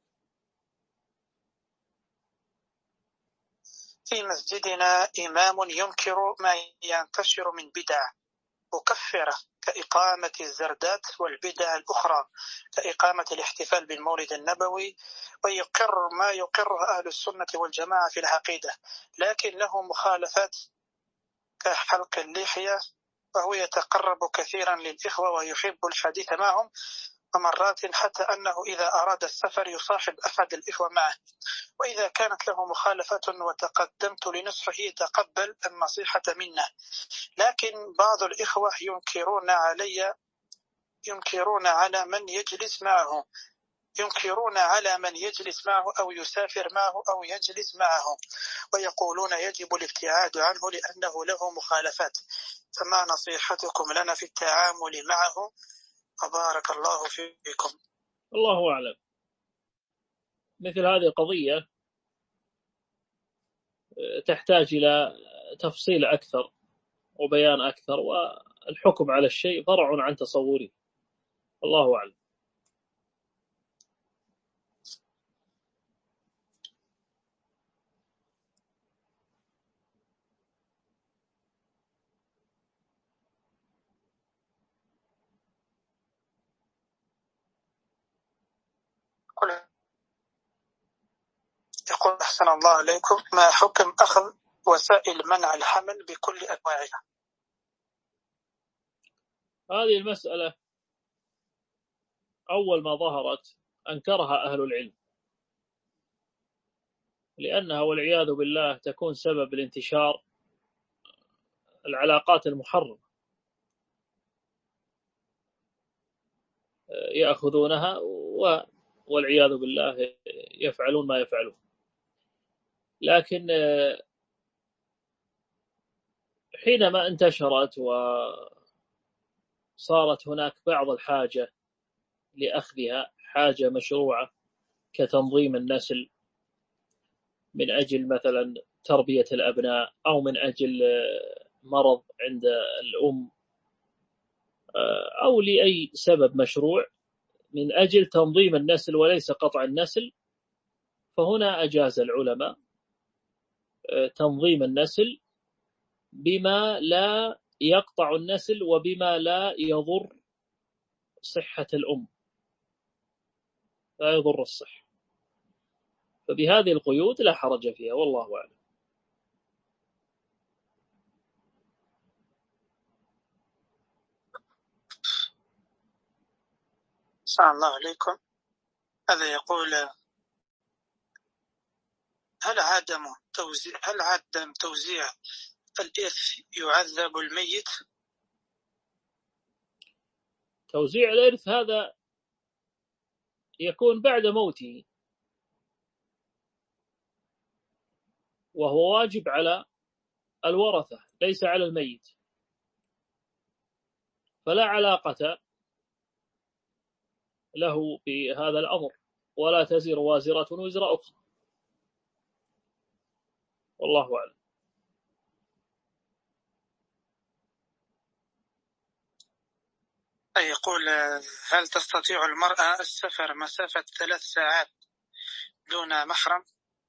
في مسجدنا إمام ينكر ما ينتشر من بدع مكفرة كإقامة الزردات والبدع الأخرى كإقامة الاحتفال بالمولد النبوي، ويقر ما يقره أهل السنة والجماعة في العقيدة، لكن له مخالفات كحلق اللحية، وهو يتقرب كثيرا للإخوة ويحب الحديث معهم، ومرات حتى أنه إذا أراد السفر يصاحب أحد الإخوة معه، وإذا كانت له مخالفة وتقدمت لنصحه يتقبل النصيحة منه، لكن بعض الإخوة ينكرون علي ينكرون على من يجلس معه ينكرون على من يجلس معه أو يسافر معه أو يجلس معه، ويقولون يجب الابتعاد عنه لأنه له مخالفات، فما نصيحتكم لنا في التعامل معه؟ وبارك الله فيكم. الله أعلم. مثل هذه القضية تحتاج إلى تفصيل أكثر وبيان أكثر، والحكم على الشيء فرع عن تصوره. الله أعلم. يقول أحسن الله عليكم، ما حكم أخذ وسائل منع الحمل بكل أنواعها؟ هذه المسألة أول ما ظهرت أنكرها أهل العلم، لأنها والعياذ بالله تكون سبب الانتشار العلاقات المحرمة، يأخذونها والعياذ بالله يفعلون ما يفعلون. لكن حينما انتشرت وصارت هناك بعض الحاجة لأخذها، حاجة مشروعة كتنظيم النسل من أجل مثلا تربية الأبناء، أو من أجل مرض عند الأم، أو لأي سبب مشروع من أجل تنظيم النسل وليس قطع النسل، فهنا أجاز العلماء تنظيم النسل بما لا يقطع النسل وبما لا يضر صحة الأم، لا يضر الصحة، فبهذه القيود لا حرج فيها، والله أعلم. السلام الله عليكم. هذا يقول هل عدم توزيع هل عدم توزيع الإرث يعذب الميت؟ توزيع الإرث هذا يكون بعد موته، وهو واجب على الورثة ليس على الميت، فلا علاقة له بهذا الأمر، ولا تزر وازرة وزر أخرى، والله أعلم. يقول هل تستطيع المرأة السفر مسافة ثلاث ساعات دون محرم؟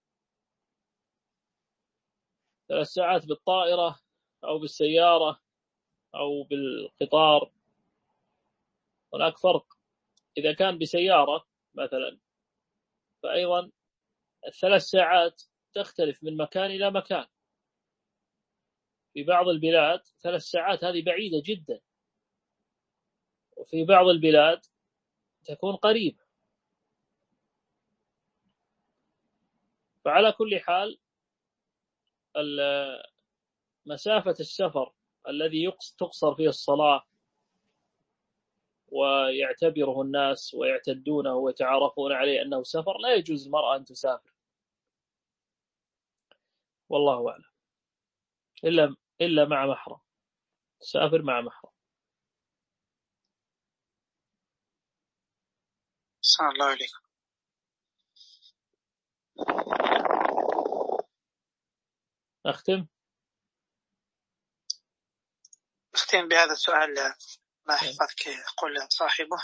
ثلاث ساعات بالطائرة أو بالسيارة أو بالقطار هناك فرق. إذا كان بسيارة مثلا فأيضا الثلاث ساعات تختلف من مكان إلى مكان، في بعض البلاد ثلاث ساعات هذه بعيدة جدا، في بعض البلاد تكون قريبة. فعلى كل حال مسافة السفر الذي تقصر فيه الصلاة ويعتبره الناس ويعتدونه ويتعارفون عليه أنه سفر، لا يجوز المرأة أن تسافر، والله أعلم، إلا إلا مع محرم، تسافر مع محرم. صلى الله عليكم. أختم أختم بهذا السؤال، ما يحفظك يقول صاحبه: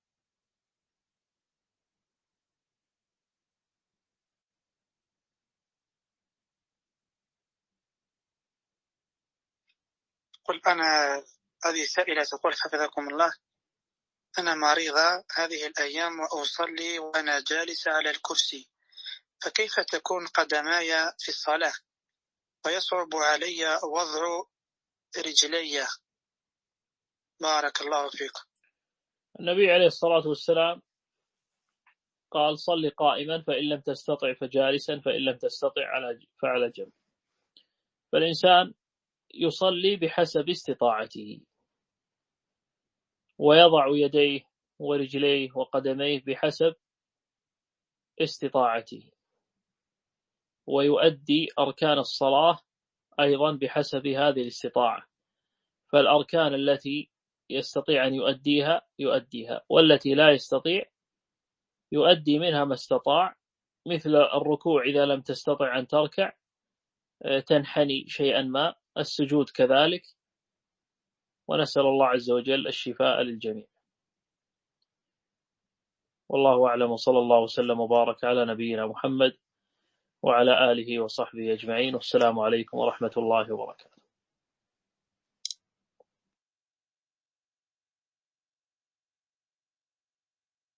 قل أنا، هذه سائلة تقول حفظكم الله: أنا مريضة هذه الأيام وأصلي وأنا جالسة على الكرسي، فكيف تكون قدماي في الصلاة ويصعب علي وضع رجلي؟ بارك الله فيكم. النبي عليه الصلاة والسلام قال: صل قائما فإن لم تستطع فجالسا فإن لم تستطع فعلى جنب. فالإنسان يصلي بحسب استطاعته، ويضع يديه ورجليه وقدميه بحسب استطاعته، ويؤدي أركان الصلاة أيضا بحسب هذه الاستطاعة. فالأركان التي يستطيع أن يؤديها يؤديها، والتي لا يستطيع يؤدي منها ما استطاع، مثل الركوع إذا لم تستطع أن تركع تنحني شيئا ما، السجود كذلك، ونسأل الله عز وجل الشفاء للجميع. والله أعلم، وصلى الله وسلم وبارك على نبينا محمد وعلى آله وصحبه أجمعين، والسلام عليكم ورحمة الله وبركاته.